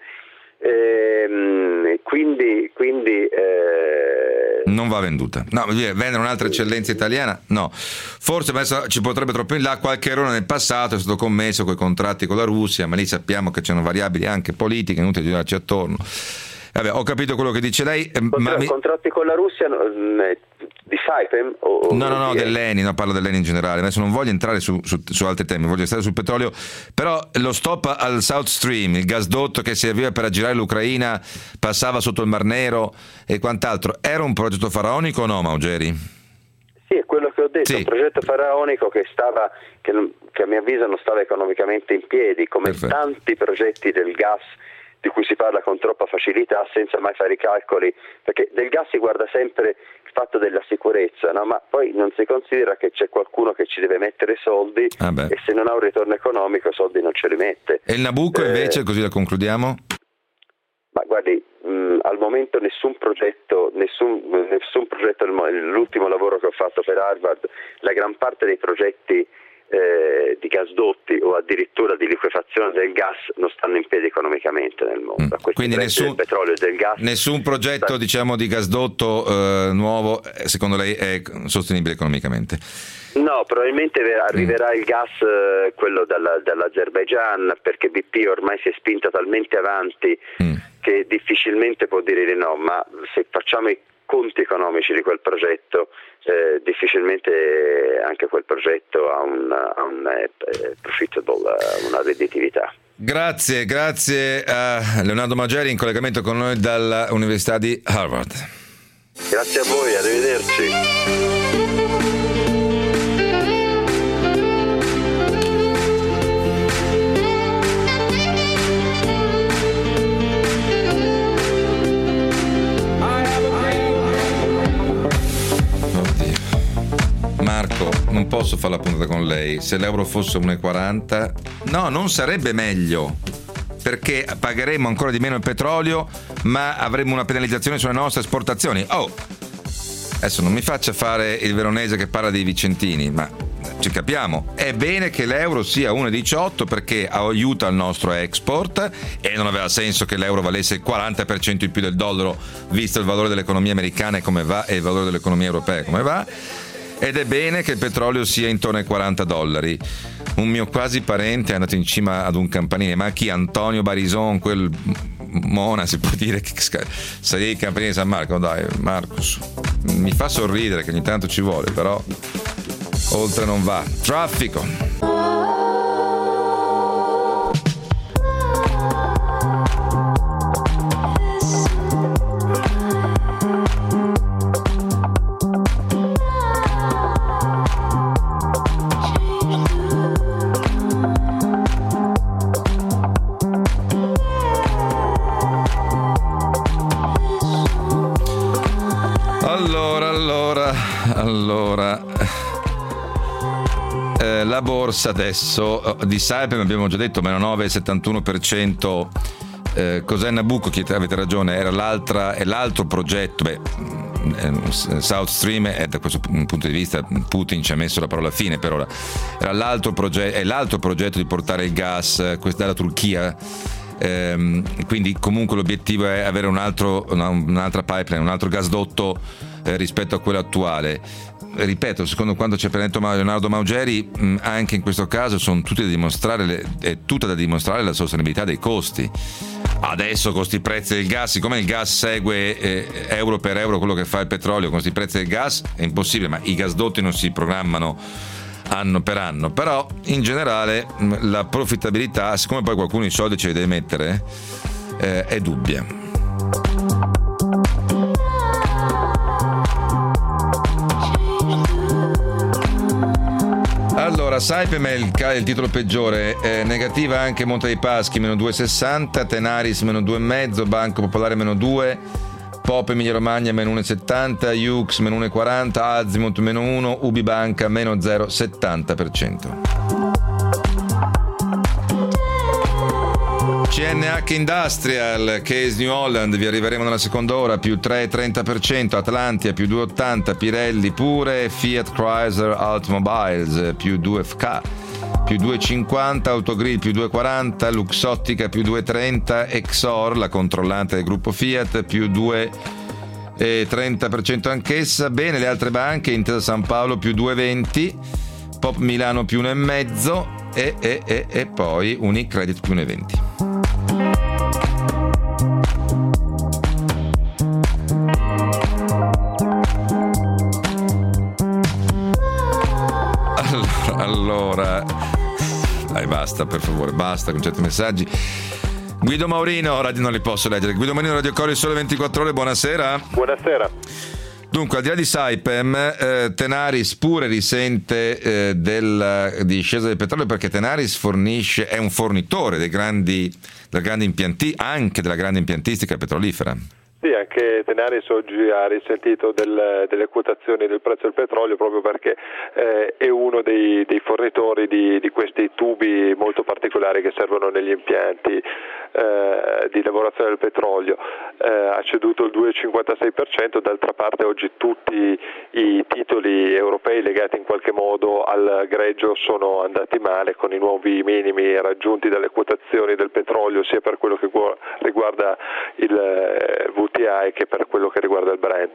Ehm, quindi quindi eh... non va venduta, no, vendere un'altra eccellenza italiana no, forse adesso ci potrebbe troppo in là, qualche errore nel passato è stato commesso con i contratti con la Russia, ma lì sappiamo che c'erano variabili anche politiche, inutile girarci attorno. Vabbè, ho capito quello che dice lei. Contra- ma mi... contratti con la Russia no, di Saipem? O, no, no, no, dell'Eni, no, parlo dell'Eni in generale. Adesso non voglio entrare su, su, su altri temi, voglio stare sul petrolio. Però lo stop al South Stream, il gasdotto che serviva per aggirare l'Ucraina, passava sotto il Mar Nero e quant'altro, era un progetto faraonico o no, Maugeri? Sì, è quello che ho detto, sì. Un progetto faraonico che stava, che, che a mio avviso non stava economicamente in piedi, come Perfetto. Tanti progetti del gas di cui si parla con troppa facilità senza mai fare i calcoli, perché del gas si guarda sempre il fatto della sicurezza, no? Ma poi non si considera che c'è qualcuno che ci deve mettere soldi ah e se non ha un ritorno economico soldi non ce li mette. E il Nabucco eh, invece, così la concludiamo? Ma guardi, mh, al momento nessun progetto, nessun, nessun progetto, l'ultimo lavoro che ho fatto per Harvard, la gran parte dei progetti Eh, di gasdotti o addirittura di liquefazione del gas non stanno in piedi economicamente nel mondo. Mm. Quindi nessun, del petrolio e del gas, nessun progetto sta... diciamo di gasdotto eh, nuovo secondo lei è sostenibile economicamente? No, probabilmente arriverà mm. il gas eh, quello dalla, dall'Azerbaigian, perché B P ormai si è spinta talmente avanti mm. che difficilmente può dire di no, ma se facciamo i conti economici di quel progetto eh, difficilmente anche quel progetto ha un, ha un eh, profitable, una redditività. Grazie, grazie a Leonardo Maugeri in collegamento con noi dall'Università di Harvard. Grazie a voi, arrivederci. Marco, non posso fare la puntata con lei. Se l'euro fosse uno virgola quaranta, no, non sarebbe meglio, perché pagheremmo ancora di meno il petrolio, ma avremmo una penalizzazione sulle nostre esportazioni. Oh, adesso non mi faccia fare il veronese che parla dei vicentini, ma ci capiamo. È bene che l'euro sia uno virgola diciotto perché aiuta il nostro export e non aveva senso che l'euro valesse il quaranta per cento in più del dollaro, visto il valore dell'economia americana e come va e il valore dell'economia europea come va. Ed è bene che il petrolio sia intorno ai quaranta dollari. Un mio quasi parente è andato in cima ad un campanile, ma chi? Antonio Barison, quel mona, si può dire che sei il campanile di San Marco? Dai, Marcus, mi fa sorridere che ogni tanto ci vuole, però oltre non va. Traffico. borsa adesso. Di Saipem abbiamo già detto meno nove virgola settantuno per cento. Eh, cos'è Nabucco? Avete ragione, era l'altra, è l'altro progetto. Beh, South Stream, e da questo punto di vista Putin ci ha messo la parola fine per ora. Era l'altro progetto, è l'altro progetto di portare il gas dalla Turchia. Ehm, quindi comunque l'obiettivo è avere un altro, una, un'altra pipeline, un altro gasdotto eh, rispetto a quello attuale. Ripeto, secondo quanto ci ha appena detto Leonardo Maugeri, mh, anche in questo caso sono tutte da dimostrare le, è tutta da dimostrare la sostenibilità dei costi. Adesso con sti prezzi del gas, siccome il gas segue eh, euro per euro quello che fa il petrolio, con sti prezzi del gas è impossibile, ma i gasdotti non si programmano anno per anno. Però in generale mh, la profittabilità, siccome poi qualcuno i soldi ce li deve mettere, eh, è dubbia. Allora, Saipem è il, il titolo peggiore, eh, negativa anche Monte dei Paschi meno due virgola sessanta, Tenaris meno due virgola cinque, Banco Popolare meno due, Pop Emilia Romagna meno uno virgola settanta, Jux meno uno virgola quaranta, Azimut meno uno, Ubibanca meno zero virgola settanta per cento. C N H Industrial, Case New Holland, vi arriveremo nella seconda ora, più tre virgola trenta per cento, Atlantia più due virgola ottanta, Pirelli pure, Fiat Chrysler Automobiles più due F K più due virgola cinquanta, Autogrill più due virgola quaranta, Luxottica più due virgola trenta, Exor, la controllante del gruppo Fiat, più due virgola trenta per cento anch'essa. Bene, le altre banche, Intesa San Paolo più due virgola venti, Pop Milano più uno virgola cinque e, e, e, e poi Unicredit più uno virgola venti. Allora, dai, basta, per favore, basta con certi messaggi. Guido Maurino, radio non li posso leggere. Guido Maurino, Radio Cori, Sole ventiquattro Ore, buonasera. Buonasera. Dunque, al di là di Saipem, eh, Tenaris pure risente eh, della discesa del petrolio, perché Tenaris fornisce, è un fornitore dei grandi, della grande impianti, anche della grande impiantistica petrolifera. Sì, anche Tenaris oggi ha risentito del, delle quotazioni del prezzo del petrolio, proprio perché eh, è uno dei, dei fornitori di, di questi tubi molto particolari che servono negli impianti eh, di lavorazione del petrolio. Eh, ha ceduto il due virgola cinquantasei per cento, d'altra parte oggi tutti i titoli europei legati in qualche modo al greggio sono andati male, con i nuovi minimi raggiunti dalle quotazioni del petrolio, sia per quello che riguarda il V T I che per quello che riguarda il Brent.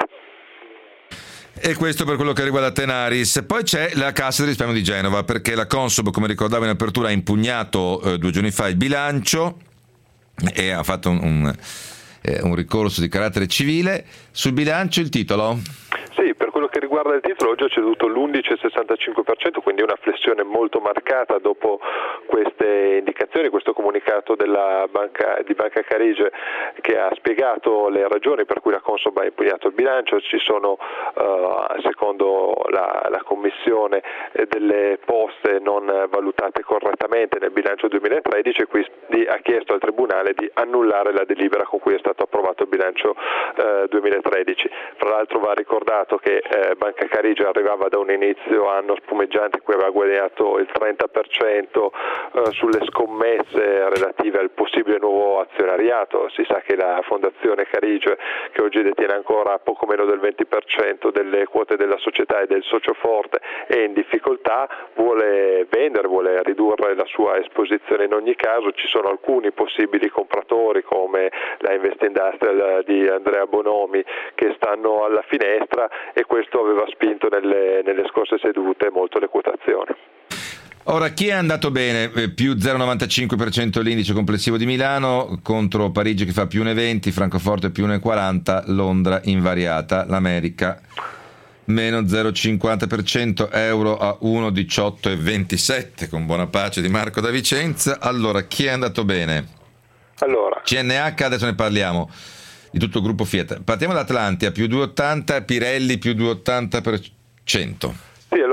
E questo per quello che riguarda Tenaris. Poi c'è la Cassa di risparmio di Genova, perché la Consob, come ricordavo in apertura, ha impugnato eh, due giorni fa il bilancio e ha fatto un, un, eh, un ricorso di carattere civile. Sul bilancio il titolo? Sì, per quello che riguarda il titolo oggi ha ceduto l'undici virgola sessantacinque per cento, quindi una flessione molto marcata dopo queste indicazioni, questo comunicato della banca, di Banca Carige, che ha spiegato le ragioni per cui la Consob ha impugnato il bilancio. Ci sono, uh, secondo la, la Commissione, eh, delle poste non valutate correttamente nel bilancio duemilatredici, e quindi ha chiesto al Tribunale di annullare la delibera con cui è stato approvato il bilancio uh, duemilatredici. Fra l'altro va ricordato che eh, Banca Carige arrivava da un inizio anno spumeggiante in cui aveva guadagnato il trenta per cento eh, sulle scommesse relative al possibile nuovo azionariato. Si sa che la Fondazione Carige, che oggi detiene ancora poco meno del venti per cento delle quote della società e del socio forte, è in difficoltà, vuole vendere, vuole ridurre la sua esposizione in ogni caso. Ci sono alcuni possibili compratori, come la Invest Industrial di Andrea Bonomi, che stanno alla finestra, e questo aveva spinto nelle, nelle scorse sedute molto le quotazioni. Ora, chi è andato bene? Più zero virgola novantacinque per cento l'indice complessivo di Milano, contro Parigi che fa più uno virgola venti, Francoforte più uno virgola quaranta, Londra invariata, l'America meno zero virgola cinquanta per cento, euro a uno virgola diciotto e ventisette, con buona pace di Marco da Vicenza. Allora, chi è andato bene? Allora, C N H, adesso ne parliamo, di tutto il gruppo Fiat. Partiamo da Atlantia, più due virgola ottanta, Pirelli più due virgola ottanta per cento. sì, allora per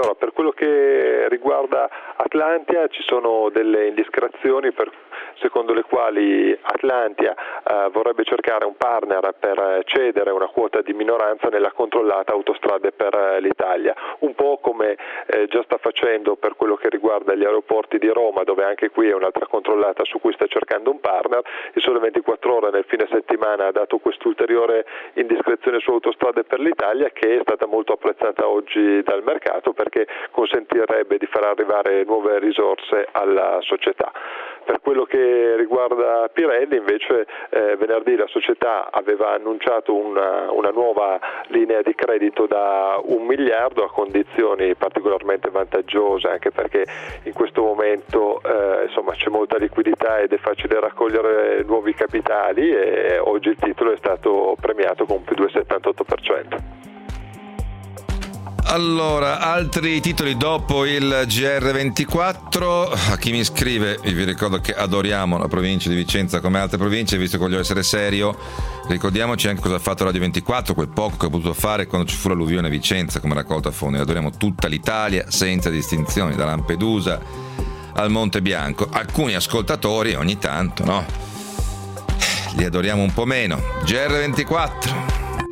quello che riguarda Atlantia ci sono delle indiscrezioni per secondo le quali Atlantia eh, vorrebbe cercare un partner per cedere una quota di minoranza nella controllata Autostrade per l'Italia, un po' come eh, già sta facendo per quello che riguarda gli aeroporti di Roma, dove anche qui è un'altra controllata su cui sta cercando un partner. Il Sole ventiquattro Ore nel fine settimana ha dato quest'ulteriore indiscrezione su Autostrade per l'Italia, che è stata molto apprezzata oggi dal mercato perché consentirebbe di far arrivare nuove risorse alla società. Per quello che riguarda Pirelli invece eh, venerdì la società aveva annunciato una, una nuova linea di credito da un miliardo a condizioni particolarmente vantaggiose, anche perché in questo momento eh, insomma c'è molta liquidità ed è facile raccogliere nuovi capitali, e oggi il titolo è stato premiato con più due virgola settantotto per cento. Allora, altri titoli dopo il G R ventiquattro. A chi mi scrive, vi ricordo che adoriamo la provincia di Vicenza come altre province, visto che voglio essere serio, ricordiamoci anche cosa ha fatto Radio ventiquattro, quel poco che ha potuto fare quando ci fu l'alluvione a Vicenza come raccolta fondi. Adoriamo tutta l'Italia senza distinzioni, da Lampedusa al Monte Bianco. Alcuni ascoltatori ogni tanto, no? Li adoriamo un po' meno. G R ventiquattro.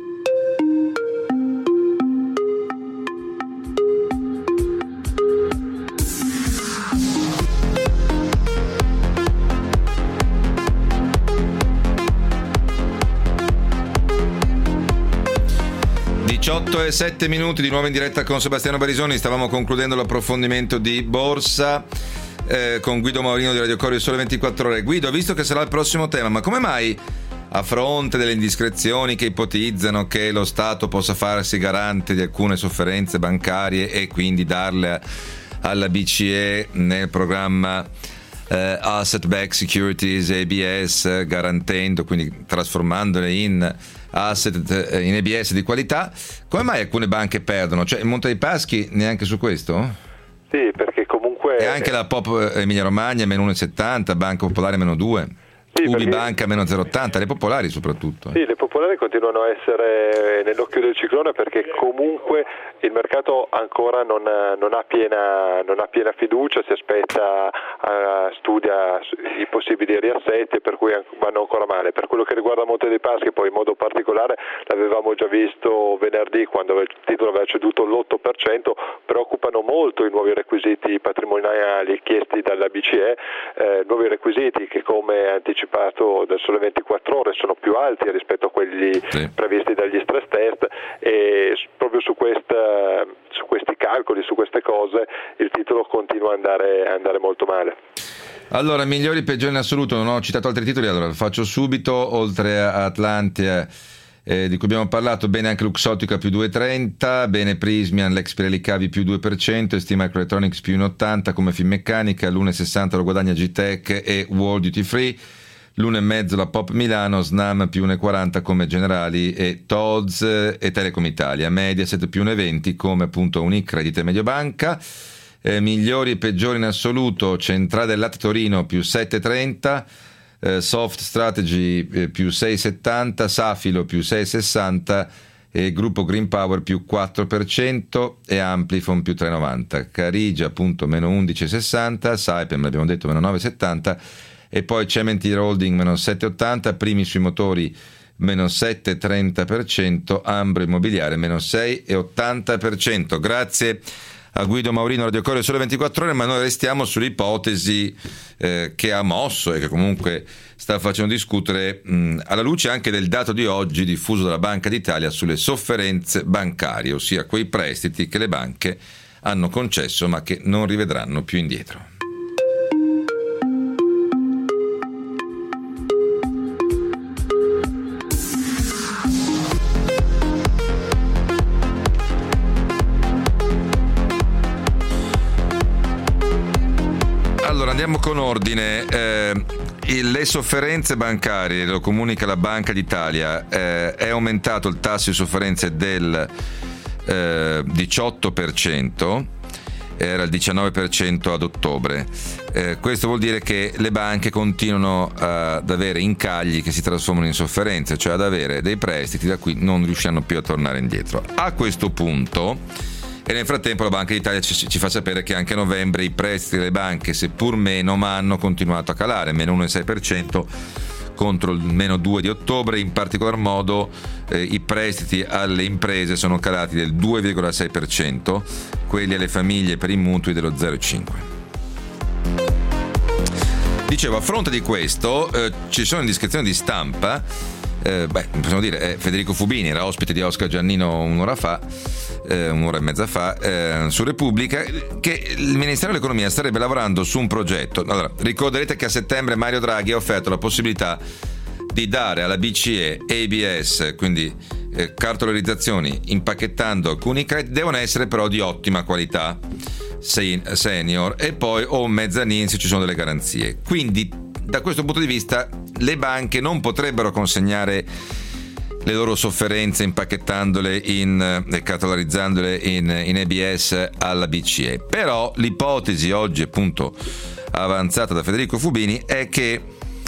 diciotto e sette minuti di nuovo in diretta con Sebastiano Barisoni. Stavamo concludendo l'approfondimento di borsa eh, con Guido Maurino di Radio Corio Sole ventiquattro Ore. Guido, visto che sarà il prossimo tema, ma come mai a fronte delle indiscrezioni che ipotizzano che lo Stato possa farsi garante di alcune sofferenze bancarie e quindi darle alla B C E nel programma eh, Asset Backed Securities A B S, garantendo, quindi trasformandole in asset in A B S di qualità, come mai alcune banche perdono? Cioè il Monte dei Paschi neanche su questo? Sì, perché comunque e anche la Pop Emilia Romagna meno uno virgola settanta, Banca Popolare meno due, sì, Ubibanca meno zero virgola ottanta, le popolari soprattutto. Sì, le popolari continuano a essere nell'occhio del ciclone perché comunque il mercato ancora non, non, ha, piena, non ha piena fiducia, si aspetta, uh, studia i possibili riassetti, per cui vanno ancora male. Per quello che riguarda Monte dei Paschi, poi in modo particolare, l'avevamo già visto venerdì quando il titolo aveva ceduto l'otto per cento, preoccupano molto i nuovi requisiti patrimoniali chiesti dalla B C E, eh, nuovi requisiti che, come anticipato dal Sole ventiquattro Ore, sono più alti rispetto a quelli sì. previsti dagli stress test, e proprio su questa su questi calcoli, su queste cose, il titolo continua a andare, a andare molto male. Allora, migliori e peggiori in assoluto, non ho citato altri titoli, allora lo faccio subito. Oltre a Atlantia, eh, di cui abbiamo parlato, bene anche Luxottica più due virgola trenta, bene Prismian, l'ex Pirelli Cavi più due per cento, Steam Microelectronics più uno virgola ottanta, come Finmeccanica, l'uno virgola sessanta lo guadagna G-Tech e World Duty Free, l'uno virgola cinque la Pop Milano, Snam più uno virgola quaranta come Generali e Tod's e Telecom Italia, Mediaset più uno virgola venti come appunto Unicredit e Mediobanca. Eh, migliori e peggiori in assoluto, Centrale del Latte Torino più sette virgola trenta, eh, Soft Strategy eh, più sei virgola settanta, Safilo più sei virgola sessanta e Gruppo Green Power più quattro per cento e Amplifon più tre virgola novanta, Carigia appunto meno undici virgola sessanta, Saipem l'abbiamo detto meno nove virgola settanta e poi Cementir Holding meno sette virgola ottanta, Primi sui motori meno sette virgola trenta per cento, Ambro Immobiliare meno sei virgola ottanta per cento. Grazie a Guido Maurino, Radio Corio Sole ventiquattro Ore, ma noi restiamo sull'ipotesi eh, che ha mosso e che comunque sta facendo discutere mh, alla luce anche del dato di oggi diffuso dalla Banca d'Italia sulle sofferenze bancarie, ossia quei prestiti che le banche hanno concesso ma che non rivedranno più indietro. Andiamo con ordine. Eh, le sofferenze bancarie, lo comunica la Banca d'Italia, eh, è aumentato il tasso di sofferenze del eh, diciotto per cento, era il diciannove per cento ad ottobre. Eh, questo vuol dire che le banche continuano ad avere incagli che si trasformano in sofferenze, cioè ad avere dei prestiti da cui non riusciranno più a tornare indietro. A questo punto e nel frattempo la Banca d'Italia ci, ci fa sapere che anche a novembre i prestiti delle banche, seppur meno, ma hanno continuato a calare, meno uno virgola sei per cento contro il meno due di ottobre. In particolar modo eh, i prestiti alle imprese sono calati del due virgola sei per cento, quelli alle famiglie per i mutui dello zero virgola cinque per cento. Dicevo, a fronte di questo eh, ci sono indiscrezioni di stampa. Eh, beh, possiamo dire, eh, Federico Fubini era ospite di Oscar Giannino un'ora fa, eh, un'ora e mezza fa, eh, su Repubblica, che il Ministero dell'Economia starebbe lavorando su un progetto. Allora, ricorderete che a settembre Mario Draghi ha offerto la possibilità di dare alla B C E A B S, quindi eh, cartolarizzazioni, impacchettando alcuni crediti, devono essere però di ottima qualità, senior, e poi o mezzanine se ci sono delle garanzie. Quindi da questo punto di vista le banche non potrebbero consegnare le loro sofferenze impacchettandole in eh, cartolarizzandole in, in A B S alla B C E. Però l'ipotesi oggi appunto avanzata da Federico Fubini è che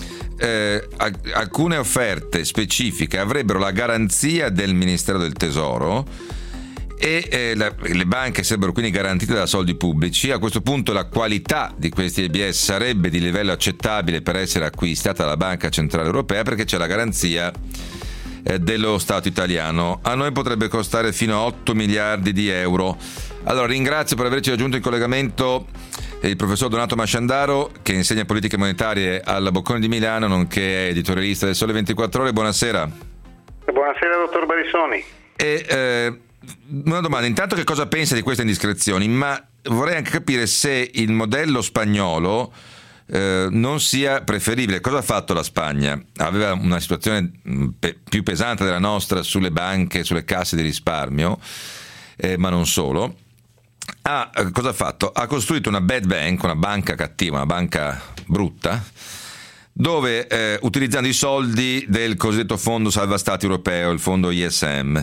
eh, alcune offerte specifiche avrebbero la garanzia del Ministero del Tesoro e eh, la, le banche sarebbero quindi garantite da soldi pubblici. A questo punto la qualità di questi A B S sarebbe di livello accettabile per essere acquistata dalla Banca Centrale Europea, perché c'è la garanzia eh, dello Stato italiano. A noi potrebbe costare fino a otto miliardi di euro. Allora ringrazio per averci raggiunto in collegamento il professor Donato Masciandaro, che insegna politiche monetarie alla Bocconi di Milano, nonché editorialista del Sole ventiquattro Ore. Buonasera. Buonasera dottor Barisoni. E, eh, una domanda, intanto, che cosa pensa di queste indiscrezioni, ma vorrei anche capire se il modello spagnolo eh, non sia preferibile. Cosa ha fatto la Spagna? Aveva una situazione pe- più pesante della nostra sulle banche, sulle casse di risparmio, eh, ma non solo. Ha, cosa ha fatto? Ha costruito una bad bank, una banca cattiva, una banca brutta, dove eh, utilizzando i soldi del cosiddetto fondo salva stati europeo, il fondo I S M,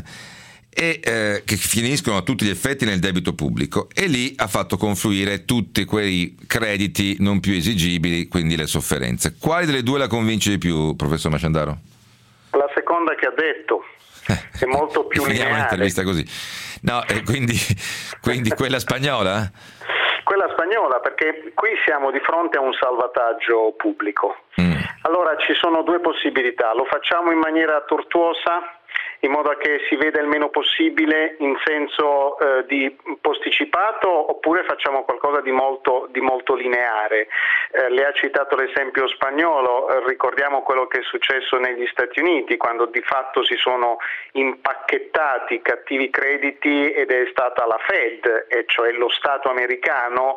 e eh, che finiscono a tutti gli effetti nel debito pubblico, e lì ha fatto confluire tutti quei crediti non più esigibili, quindi le sofferenze. Quali delle due la convince di più, professor Masciandaro? La seconda che ha detto, è molto più Finiamo lineare. l'intervista così. No, eh, quindi, quindi quella spagnola? Quella spagnola, perché qui siamo di fronte a un salvataggio pubblico. Mm. Allora ci sono due possibilità: lo facciamo in maniera tortuosa, in modo che si veda il meno possibile in senso eh, di posticipato, oppure facciamo qualcosa di molto, di molto lineare. Eh, le ha citato l'esempio spagnolo, eh, ricordiamo quello che è successo negli Stati Uniti, quando di fatto si sono impacchettati cattivi crediti ed è stata la Fed, e cioè lo Stato americano,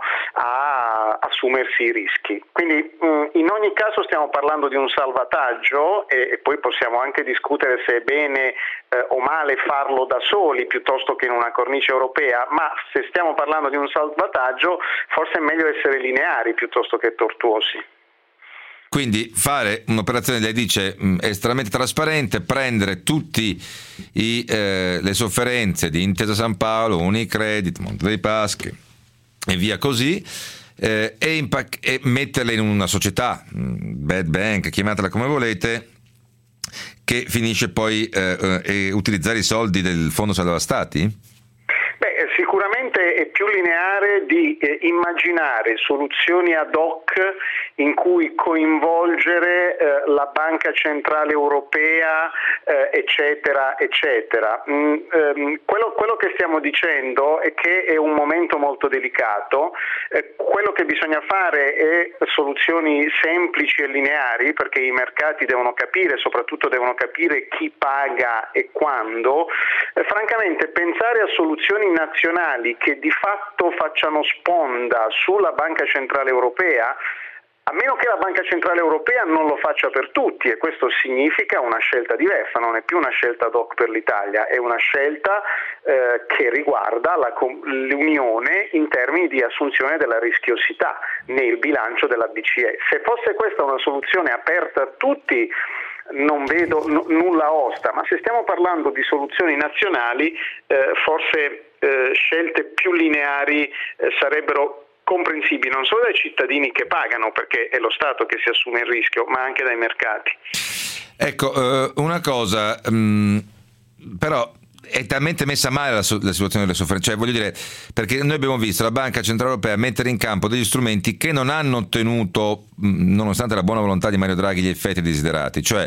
a assumersi i rischi. Quindi mh, in ogni caso stiamo parlando di un salvataggio, e, e poi possiamo anche discutere se è bene Eh, o male farlo da soli piuttosto che in una cornice europea, ma se stiamo parlando di un salvataggio forse è meglio essere lineari piuttosto che tortuosi. Quindi fare un'operazione, lei dice, mh, estremamente trasparente, prendere tutti i, eh, le sofferenze di Intesa San Paolo, Unicredit, Monte dei Paschi e via così, eh, e, impac- e metterle in una società, mh, bad bank, chiamatela come volete, che finisce poi eh, e utilizzare i soldi del Fondo Salva Stati? Beh, sicuramente è più lineare di eh, immaginare soluzioni ad hoc in cui coinvolgere eh, la Banca Centrale Europea, eh, eccetera, eccetera. Mm, ehm, quello, quello che stiamo dicendo è che è un momento molto delicato. Eh, quello che bisogna fare è soluzioni semplici e lineari, perché i mercati devono capire, soprattutto devono capire chi paga e quando. Eh, francamente, pensare a soluzioni nazionali che di fatto facciano sponda sulla Banca Centrale Europea, a meno che la Banca Centrale Europea non lo faccia per tutti, e questo significa una scelta diversa, non è più una scelta ad hoc per l'Italia, è una scelta eh, che riguarda la, l'Unione in termini di assunzione della rischiosità nel bilancio della B C E. Se fosse questa una soluzione aperta a tutti, non vedo n- nulla osta, ma se stiamo parlando di soluzioni nazionali, eh, forse eh, scelte più lineari eh, sarebbero comprensibili non solo dai cittadini che pagano, perché è lo Stato che si assume il rischio, ma anche dai mercati. Ecco, eh, una cosa, mh, però è talmente messa male la, la situazione delle sofferenze, cioè voglio dire, perché noi abbiamo visto la Banca Centrale Europea mettere in campo degli strumenti che non hanno ottenuto, nonostante la buona volontà di Mario Draghi, gli effetti desiderati, cioè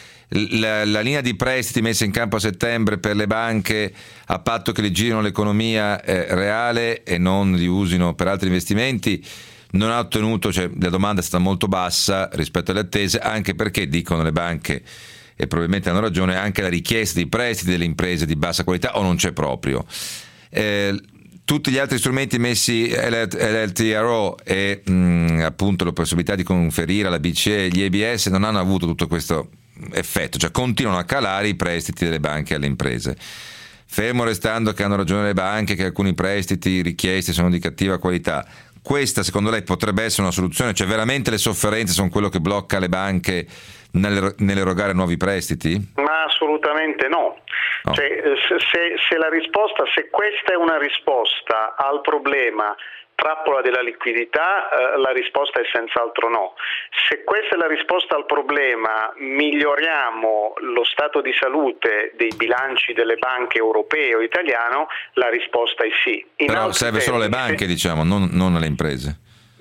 la, la linea di prestiti messa in campo a settembre per le banche a patto che le girino l'economia eh, reale e non li usino per altri investimenti, non ha ottenuto, cioè la domanda è stata molto bassa rispetto alle attese, anche perché, dicono le banche, e probabilmente hanno ragione, anche la richiesta di prestiti delle imprese di bassa qualità o non c'è proprio. Eh, tutti gli altri strumenti messi, L T R O e mh, appunto la possibilità di conferire alla B C E gli A B S non hanno avuto tutto questo effetto, cioè continuano a calare i prestiti delle banche alle imprese, fermo restando che hanno ragione le banche che alcuni prestiti richiesti sono di cattiva qualità. Questa secondo lei potrebbe essere una soluzione? Cioè veramente le sofferenze sono quello che blocca le banche nell'erogare nuovi prestiti? Ma assolutamente no. no. Cioè, se, se la risposta, se questa è una risposta al problema trappola della liquidità, eh, la risposta è senz'altro no. Se questa è la risposta al problema, miglioriamo lo stato di salute dei bilanci delle banche europee o italiano, la risposta è sì. In Però serve solo alle banche, diciamo, non, non alle imprese.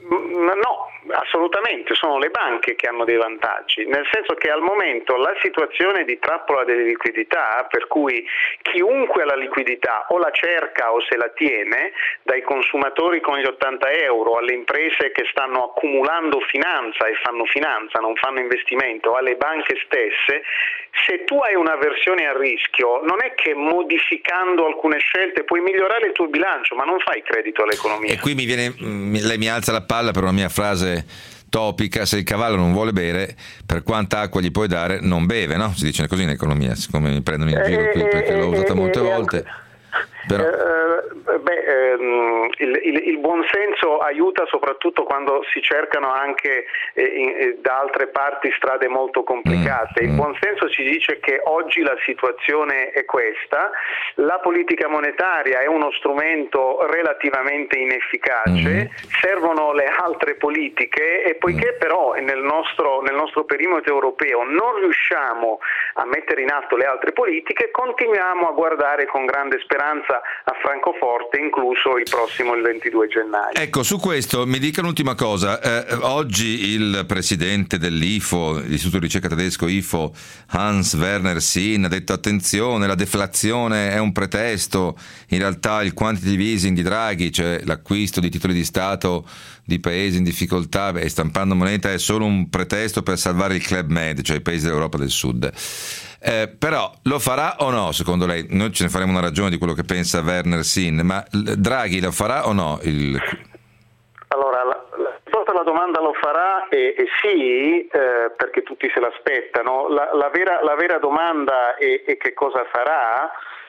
No, assolutamente, sono le banche che hanno dei vantaggi, nel senso che al momento la situazione di trappola delle liquidità, per cui chiunque ha la liquidità o la cerca o se la tiene, dai consumatori con gli ottanta euro alle imprese che stanno accumulando finanza e fanno finanza, non fanno investimento, alle banche stesse, se tu hai un'avversione al rischio non è che modificando alcune scelte puoi migliorare il tuo bilancio, ma non fai credito all'economia. E qui mi viene, lei mi alza la palla per una mia frase topica: se il cavallo non vuole bere, per quanta acqua gli puoi dare non beve, no? Si dice così in economia, siccome mi prendono in giro qui perché l'ho usata molte volte. Però... Eh, beh, ehm, il, il, il buonsenso aiuta soprattutto quando si cercano anche eh, in, eh, da altre parti strade molto complicate. Mm, il mm. buonsenso ci dice che oggi la situazione è questa, la politica monetaria è uno strumento relativamente inefficace, mm. servono le altre politiche e poiché mm. però nel nostro, nel nostro perimetro europeo non riusciamo a mettere in atto le altre politiche, continuiamo a guardare con grande speranza a Francoforte, incluso il prossimo il ventidue gennaio. Ecco, su questo mi dica un'ultima cosa. Eh, oggi il presidente dell'I F O, l'Istituto di ricerca tedesco I F O, Hans Werner Sinn, ha detto: attenzione, la deflazione è un pretesto, in realtà il quantitative easing di Draghi, cioè l'acquisto di titoli di Stato di paesi in difficoltà e stampando moneta, è solo un pretesto per salvare il Club Med, cioè i paesi dell'Europa del Sud. Eh, però lo farà o no, secondo lei? Noi ce ne faremo una ragione di quello che pensa Werner Sinn, ma Draghi lo farà o no? Il... Allora, la, la risposta alla domanda lo farà e, e sì, eh, perché tutti se l'aspettano. La, la, vera, la vera domanda è, è che cosa farà.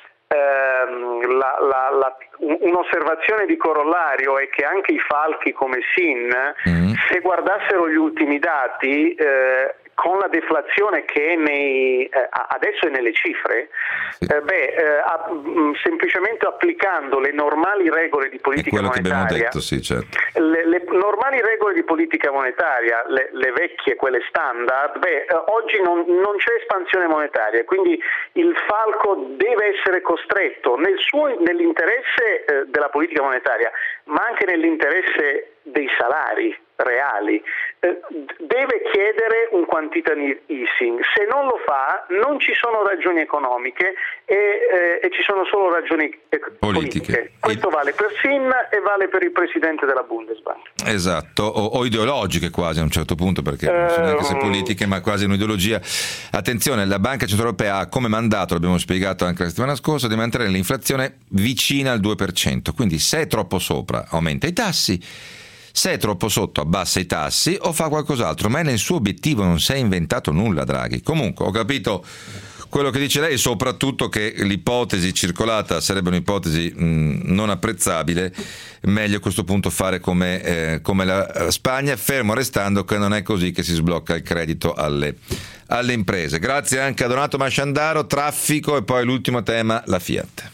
ehm, la, la, la, un'osservazione di corollario è che anche i falchi come Sinn, mm. se guardassero gli ultimi dati, eh, con la deflazione che è nei, eh, adesso è nelle cifre, sì. eh, beh, eh, a, mh, semplicemente applicando le normali regole di politica monetaria, detto, sì, certo. le, le normali regole di politica monetaria, le, le vecchie, quelle standard, beh, eh, oggi non, non c'è espansione monetaria, quindi il falco deve essere costretto nel suo, nell'interesse eh, della politica monetaria, ma anche nell'interesse dei salari reali, eh, deve chiedere un quantitative easing. Se non lo fa non ci sono ragioni economiche e, eh, e ci sono solo ragioni ec- politiche. politiche. Questo e... vale per Sinn e vale per il presidente della Bundesbank. Esatto, o, o ideologiche quasi a un certo punto, perché non sono neanche se politiche, ma quasi un'ideologia. Attenzione, la Banca Centrale Europea ha come mandato, l'abbiamo spiegato anche la settimana scorsa, di mantenere l'inflazione vicina al due per cento, quindi se è troppo sopra aumenta i tassi, se è troppo sotto abbassa i tassi o fa qualcos'altro, ma è nel suo obiettivo, non si è inventato nulla Draghi. Comunque ho capito quello che dice lei, soprattutto che l'ipotesi circolata sarebbe un'ipotesi mh, non apprezzabile, meglio a questo punto fare come, eh, come la Spagna, fermo restando che non è così che si sblocca il credito alle, alle imprese. Grazie anche a Donato Masciandaro. Traffico e poi l'ultimo tema, la Fiat.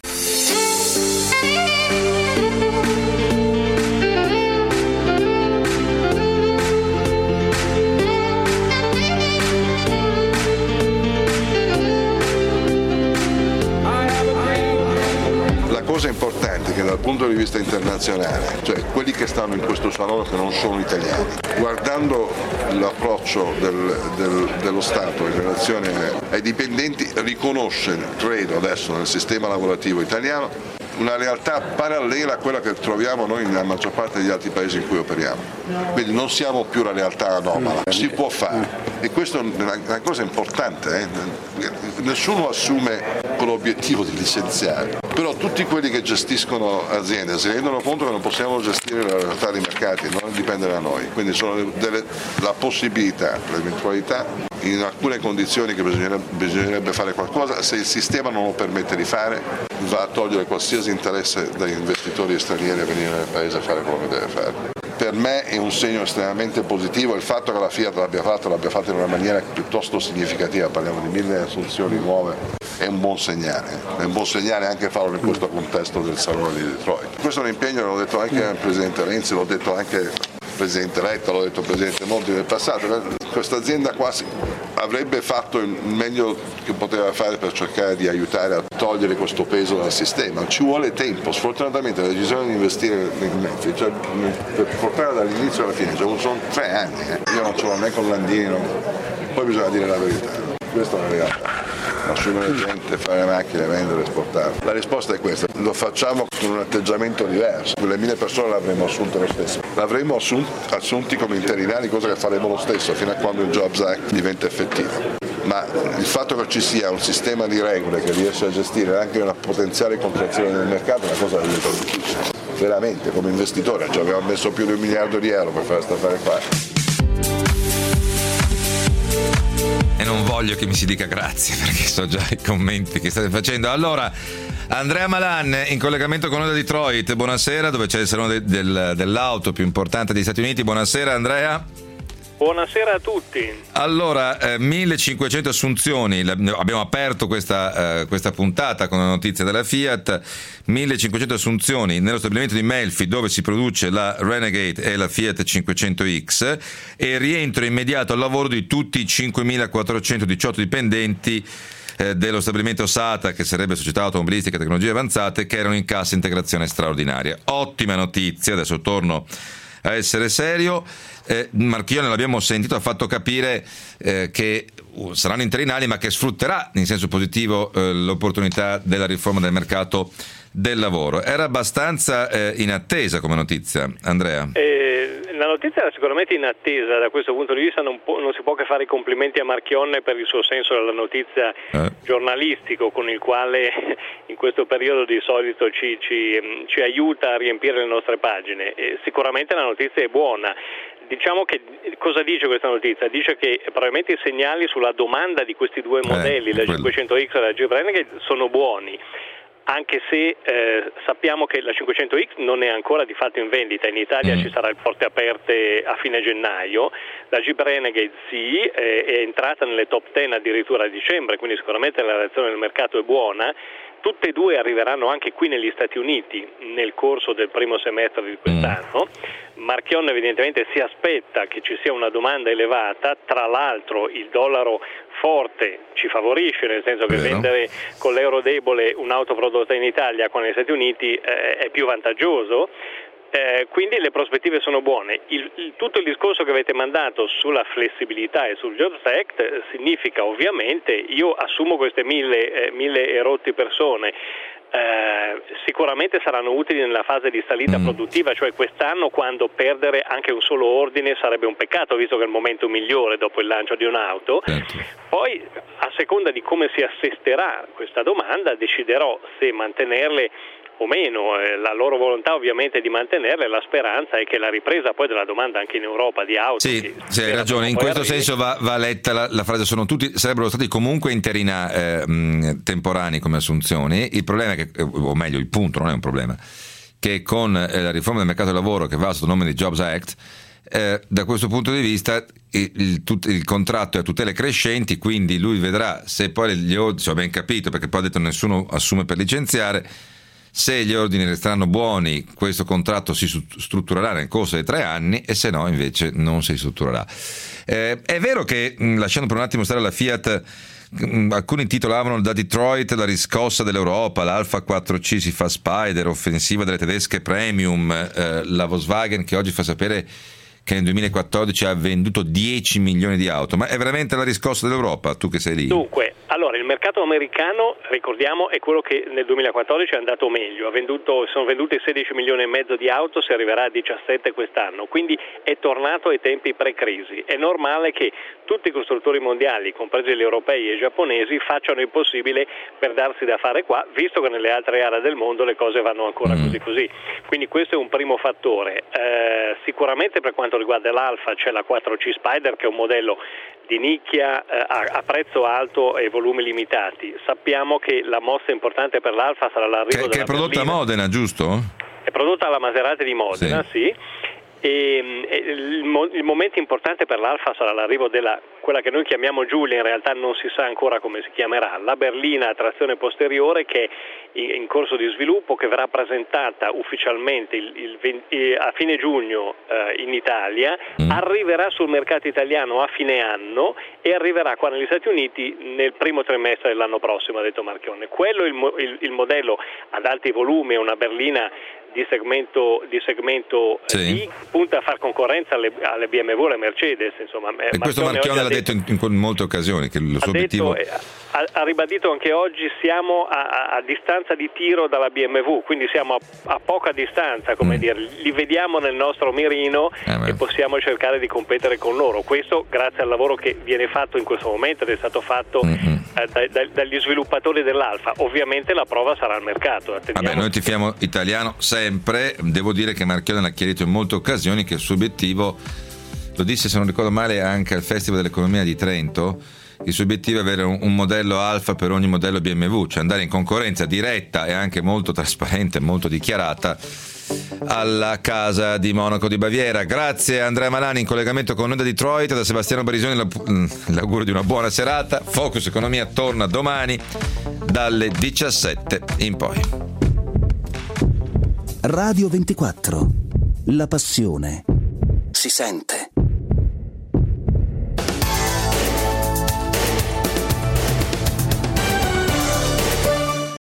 dal punto di vista internazionale, cioè quelli che stanno in questo salone che non sono italiani, guardando l'approccio del, del, dello Stato in relazione ai dipendenti, riconosce, credo adesso nel sistema lavorativo italiano, una realtà parallela a quella che troviamo noi nella maggior parte degli altri paesi in cui operiamo. Quindi non siamo più la realtà anomala, si può fare e questa è una cosa importante, eh? Nessuno assume con l'obiettivo di licenziare, però tutti quelli che gestiscono aziende si rendono conto che non possiamo gestire la realtà dei mercati, non dipende da noi, quindi sono delle, la possibilità, l'eventualità in alcune condizioni che bisognerebbe, bisognerebbe fare qualcosa, se il sistema non lo permette di fare va a togliere qualsiasi interesse dagli investitori stranieri a venire nel paese a fare quello che deve fare. Per me è un segno estremamente positivo il fatto che la Fiat l'abbia fatto, l'abbia fatto in una maniera piuttosto significativa, parliamo di mille assunzioni nuove, è un buon segnale, è un buon segnale anche farlo in questo contesto del Salone di Detroit. Questo è un impegno, l'ho detto anche al Presidente Renzi, l'ho detto anche al Presidente Letta, l'ho detto al Presidente Monti nel passato, questa azienda quasi avrebbe fatto il meglio che poteva fare per cercare di aiutare a togliere questo peso dal sistema. Ci vuole tempo, sfortunatamente la decisione di investire nel Memphis, cioè, per portare dall'inizio alla fine, cioè, sono tre anni, eh. Io non ce l'ho né con Landini, no. Poi bisogna dire la verità, questa è la realtà. Assumere gente, fare macchine, vendere, esportare. La risposta è questa, lo facciamo con un atteggiamento diverso, quelle mille persone le avremmo assunte lo stesso, l'avremmo assunti, assunti come interinali, cosa che faremo lo stesso fino a quando il Jobs Act diventa effettivo. Ma il fatto che ci sia un sistema di regole che riesce a gestire anche una potenziale contrazione del mercato è una cosa molto difficile, veramente, come investitore, ci avevamo messo più di un miliardo di euro per fare questa affare qua. E non voglio che mi si dica grazie perché so già i commenti che state facendo. Allora, Andrea Malan in collegamento con noi da Detroit, buonasera, dove c'è il salone de- del, dell'auto più importante degli Stati Uniti. Buonasera Andrea. Buonasera a tutti. Allora, eh, millecinquecento assunzioni, abbiamo aperto questa, eh, questa puntata con la notizia della Fiat, millecinquecento assunzioni nello stabilimento di Melfi dove si produce la Renegade e la Fiat cinquecento X e rientro immediato al lavoro di tutti i cinquemilaquattrocentodiciotto dipendenti eh, dello stabilimento S A T A, che sarebbe Società Automobilistica e Tecnologie Avanzate, che erano in cassa integrazione straordinaria. Ottima notizia, adesso torno a essere serio. Eh, Marchionne, l'abbiamo sentito, ha fatto capire eh, che uh, saranno interinali ma che sfrutterà in senso positivo eh, l'opportunità della riforma del mercato del lavoro. Era abbastanza eh, in attesa come notizia, Andrea? Eh, la notizia era sicuramente in attesa, da questo punto di vista non, può, non si può che fare i complimenti a Marchionne per il suo senso della notizia eh. giornalistico, con il quale in questo periodo di solito ci, ci, ci aiuta a riempire le nostre pagine. Eh, sicuramente la notizia è buona. Diciamo che cosa dice questa notizia? Dice che probabilmente i segnali sulla domanda di questi due modelli, eh, la cinquecento X e la Jeep Renegade, sono buoni, anche se eh, sappiamo che la cinquecento X non è ancora di fatto in vendita. In Italia mm. ci sarà il porte aperte a fine gennaio, la Jeep Renegade sì, eh, è entrata nelle top dieci addirittura a dicembre, quindi sicuramente la reazione del mercato è buona. Tutte e due arriveranno anche qui negli Stati Uniti nel corso del primo semestre di quest'anno. Marchionne evidentemente si aspetta che ci sia una domanda elevata, tra l'altro il dollaro forte ci favorisce, nel senso che Vero. vendere con l'euro debole un'auto prodotta in Italia qua negli Stati Uniti eh, è più vantaggioso. Eh, quindi le prospettive sono buone. Il, il, tutto il discorso che avete mandato sulla flessibilità e sul Jobs Act eh, significa ovviamente io assumo queste mille, eh, mille e rotti persone, eh, sicuramente saranno utili nella fase di salita mm. produttiva, cioè quest'anno, quando perdere anche un solo ordine sarebbe un peccato, visto che è il momento migliore dopo il lancio di un'auto. Certo. Poi a seconda di come si assesterà questa domanda deciderò se mantenerle o meno. La loro volontà ovviamente è di mantenerle, la speranza è che la ripresa poi della domanda anche in Europa di auto. Sì, sì, hai ragione, in questo arrivi. senso va, va letta la, la frase, sono tutti, sarebbero stati comunque interina eh, mh, temporanei come assunzioni. Il problema è che, o meglio il punto, non è un problema, che con eh, la riforma del mercato del lavoro che va sotto il nome di Jobs Act, eh, da questo punto di vista il, il, tut, il contratto è a tutele crescenti, quindi lui vedrà se poi gli ho, se ho ben capito, perché poi ha detto nessuno assume per licenziare, Se gli ordini resteranno buoni, questo contratto si strutturerà nel corso dei tre anni, e se no invece non si strutturerà. Eh, è vero che, lasciando per un attimo stare la Fiat, alcuni titolavano da Detroit la riscossa dell'Europa, l'Alfa quattro C si fa Spider, offensiva delle tedesche Premium, eh, la Volkswagen che oggi fa sapere che nel duemilaquattordici ha venduto dieci milioni di auto. Ma è veramente la riscossa dell'Europa, tu che sei lì? Dunque, allora il mercato americano, ricordiamo, è quello che nel duemilaquattordici è andato meglio, ha venduto, sono vendute sedici milioni e mezzo di auto, si arriverà a diciassette quest'anno, quindi è tornato ai tempi pre-crisi. È normale che tutti i costruttori mondiali, compresi gli europei e i giapponesi, facciano il possibile per darsi da fare qua, visto che nelle altre aree del mondo le cose vanno ancora mm. così così. Quindi questo è un primo fattore. Eh, sicuramente per quanto riguarda l'Alfa c'è la quattro C Spider, che è un modello di nicchia eh, a, a prezzo alto e volumi limitati. Sappiamo che la mossa importante per l'Alfa sarà l'arrivo che, della che è prodotta berlina. a Modena, giusto? È prodotta alla Maserati di Modena, sì. sì. E, e il, mo- il momento importante per l'Alfa sarà l'arrivo della quella che noi chiamiamo Giulia, in realtà non si sa ancora come si chiamerà, la berlina a trazione posteriore, che è in corso di sviluppo, che verrà presentata ufficialmente il, il venti, a fine giugno eh, in Italia, mm. arriverà sul mercato italiano a fine anno e arriverà qua negli Stati Uniti nel primo trimestre dell'anno prossimo, ha detto Marchionne. Quello è il, il, il modello ad alti volumi, è una berlina di segmento, di segmento sì. D, punta a far concorrenza alle, alle B M W, alle Mercedes, insomma. E questo Marchionne l'ha detto in, in molte occasioni, che il suo obiettivo... Detto, ha, ha ribadito anche oggi, siamo a, a, a distanza di tiro dalla B M W, quindi siamo a, a poca distanza, come mm. dire, li vediamo nel nostro mirino eh e possiamo cercare di competere con loro. Questo grazie al lavoro che viene fatto in questo momento ed è stato fatto mm-hmm. eh, da, da, dagli sviluppatori dell'Alfa. Ovviamente la prova sarà al mercato. Attendiamo. Vabbè, noi tifiamo italiano sempre. Devo dire che Marchionne l'ha chiarito in molte occasioni che il suo obiettivo, lo disse se non ricordo male anche al Festival dell'Economia di Trento, il suo obiettivo è avere un, un modello Alfa per ogni modello B M W, cioè andare in concorrenza diretta e anche molto trasparente, molto dichiarata alla casa di Monaco di Baviera. Grazie Andrea Malani in collegamento con noi da Detroit. Da Sebastiano Barisoni l'augurio di una buona serata. Focus Economia torna domani dalle diciassette in poi. Radio ventiquattro, la passione si sente.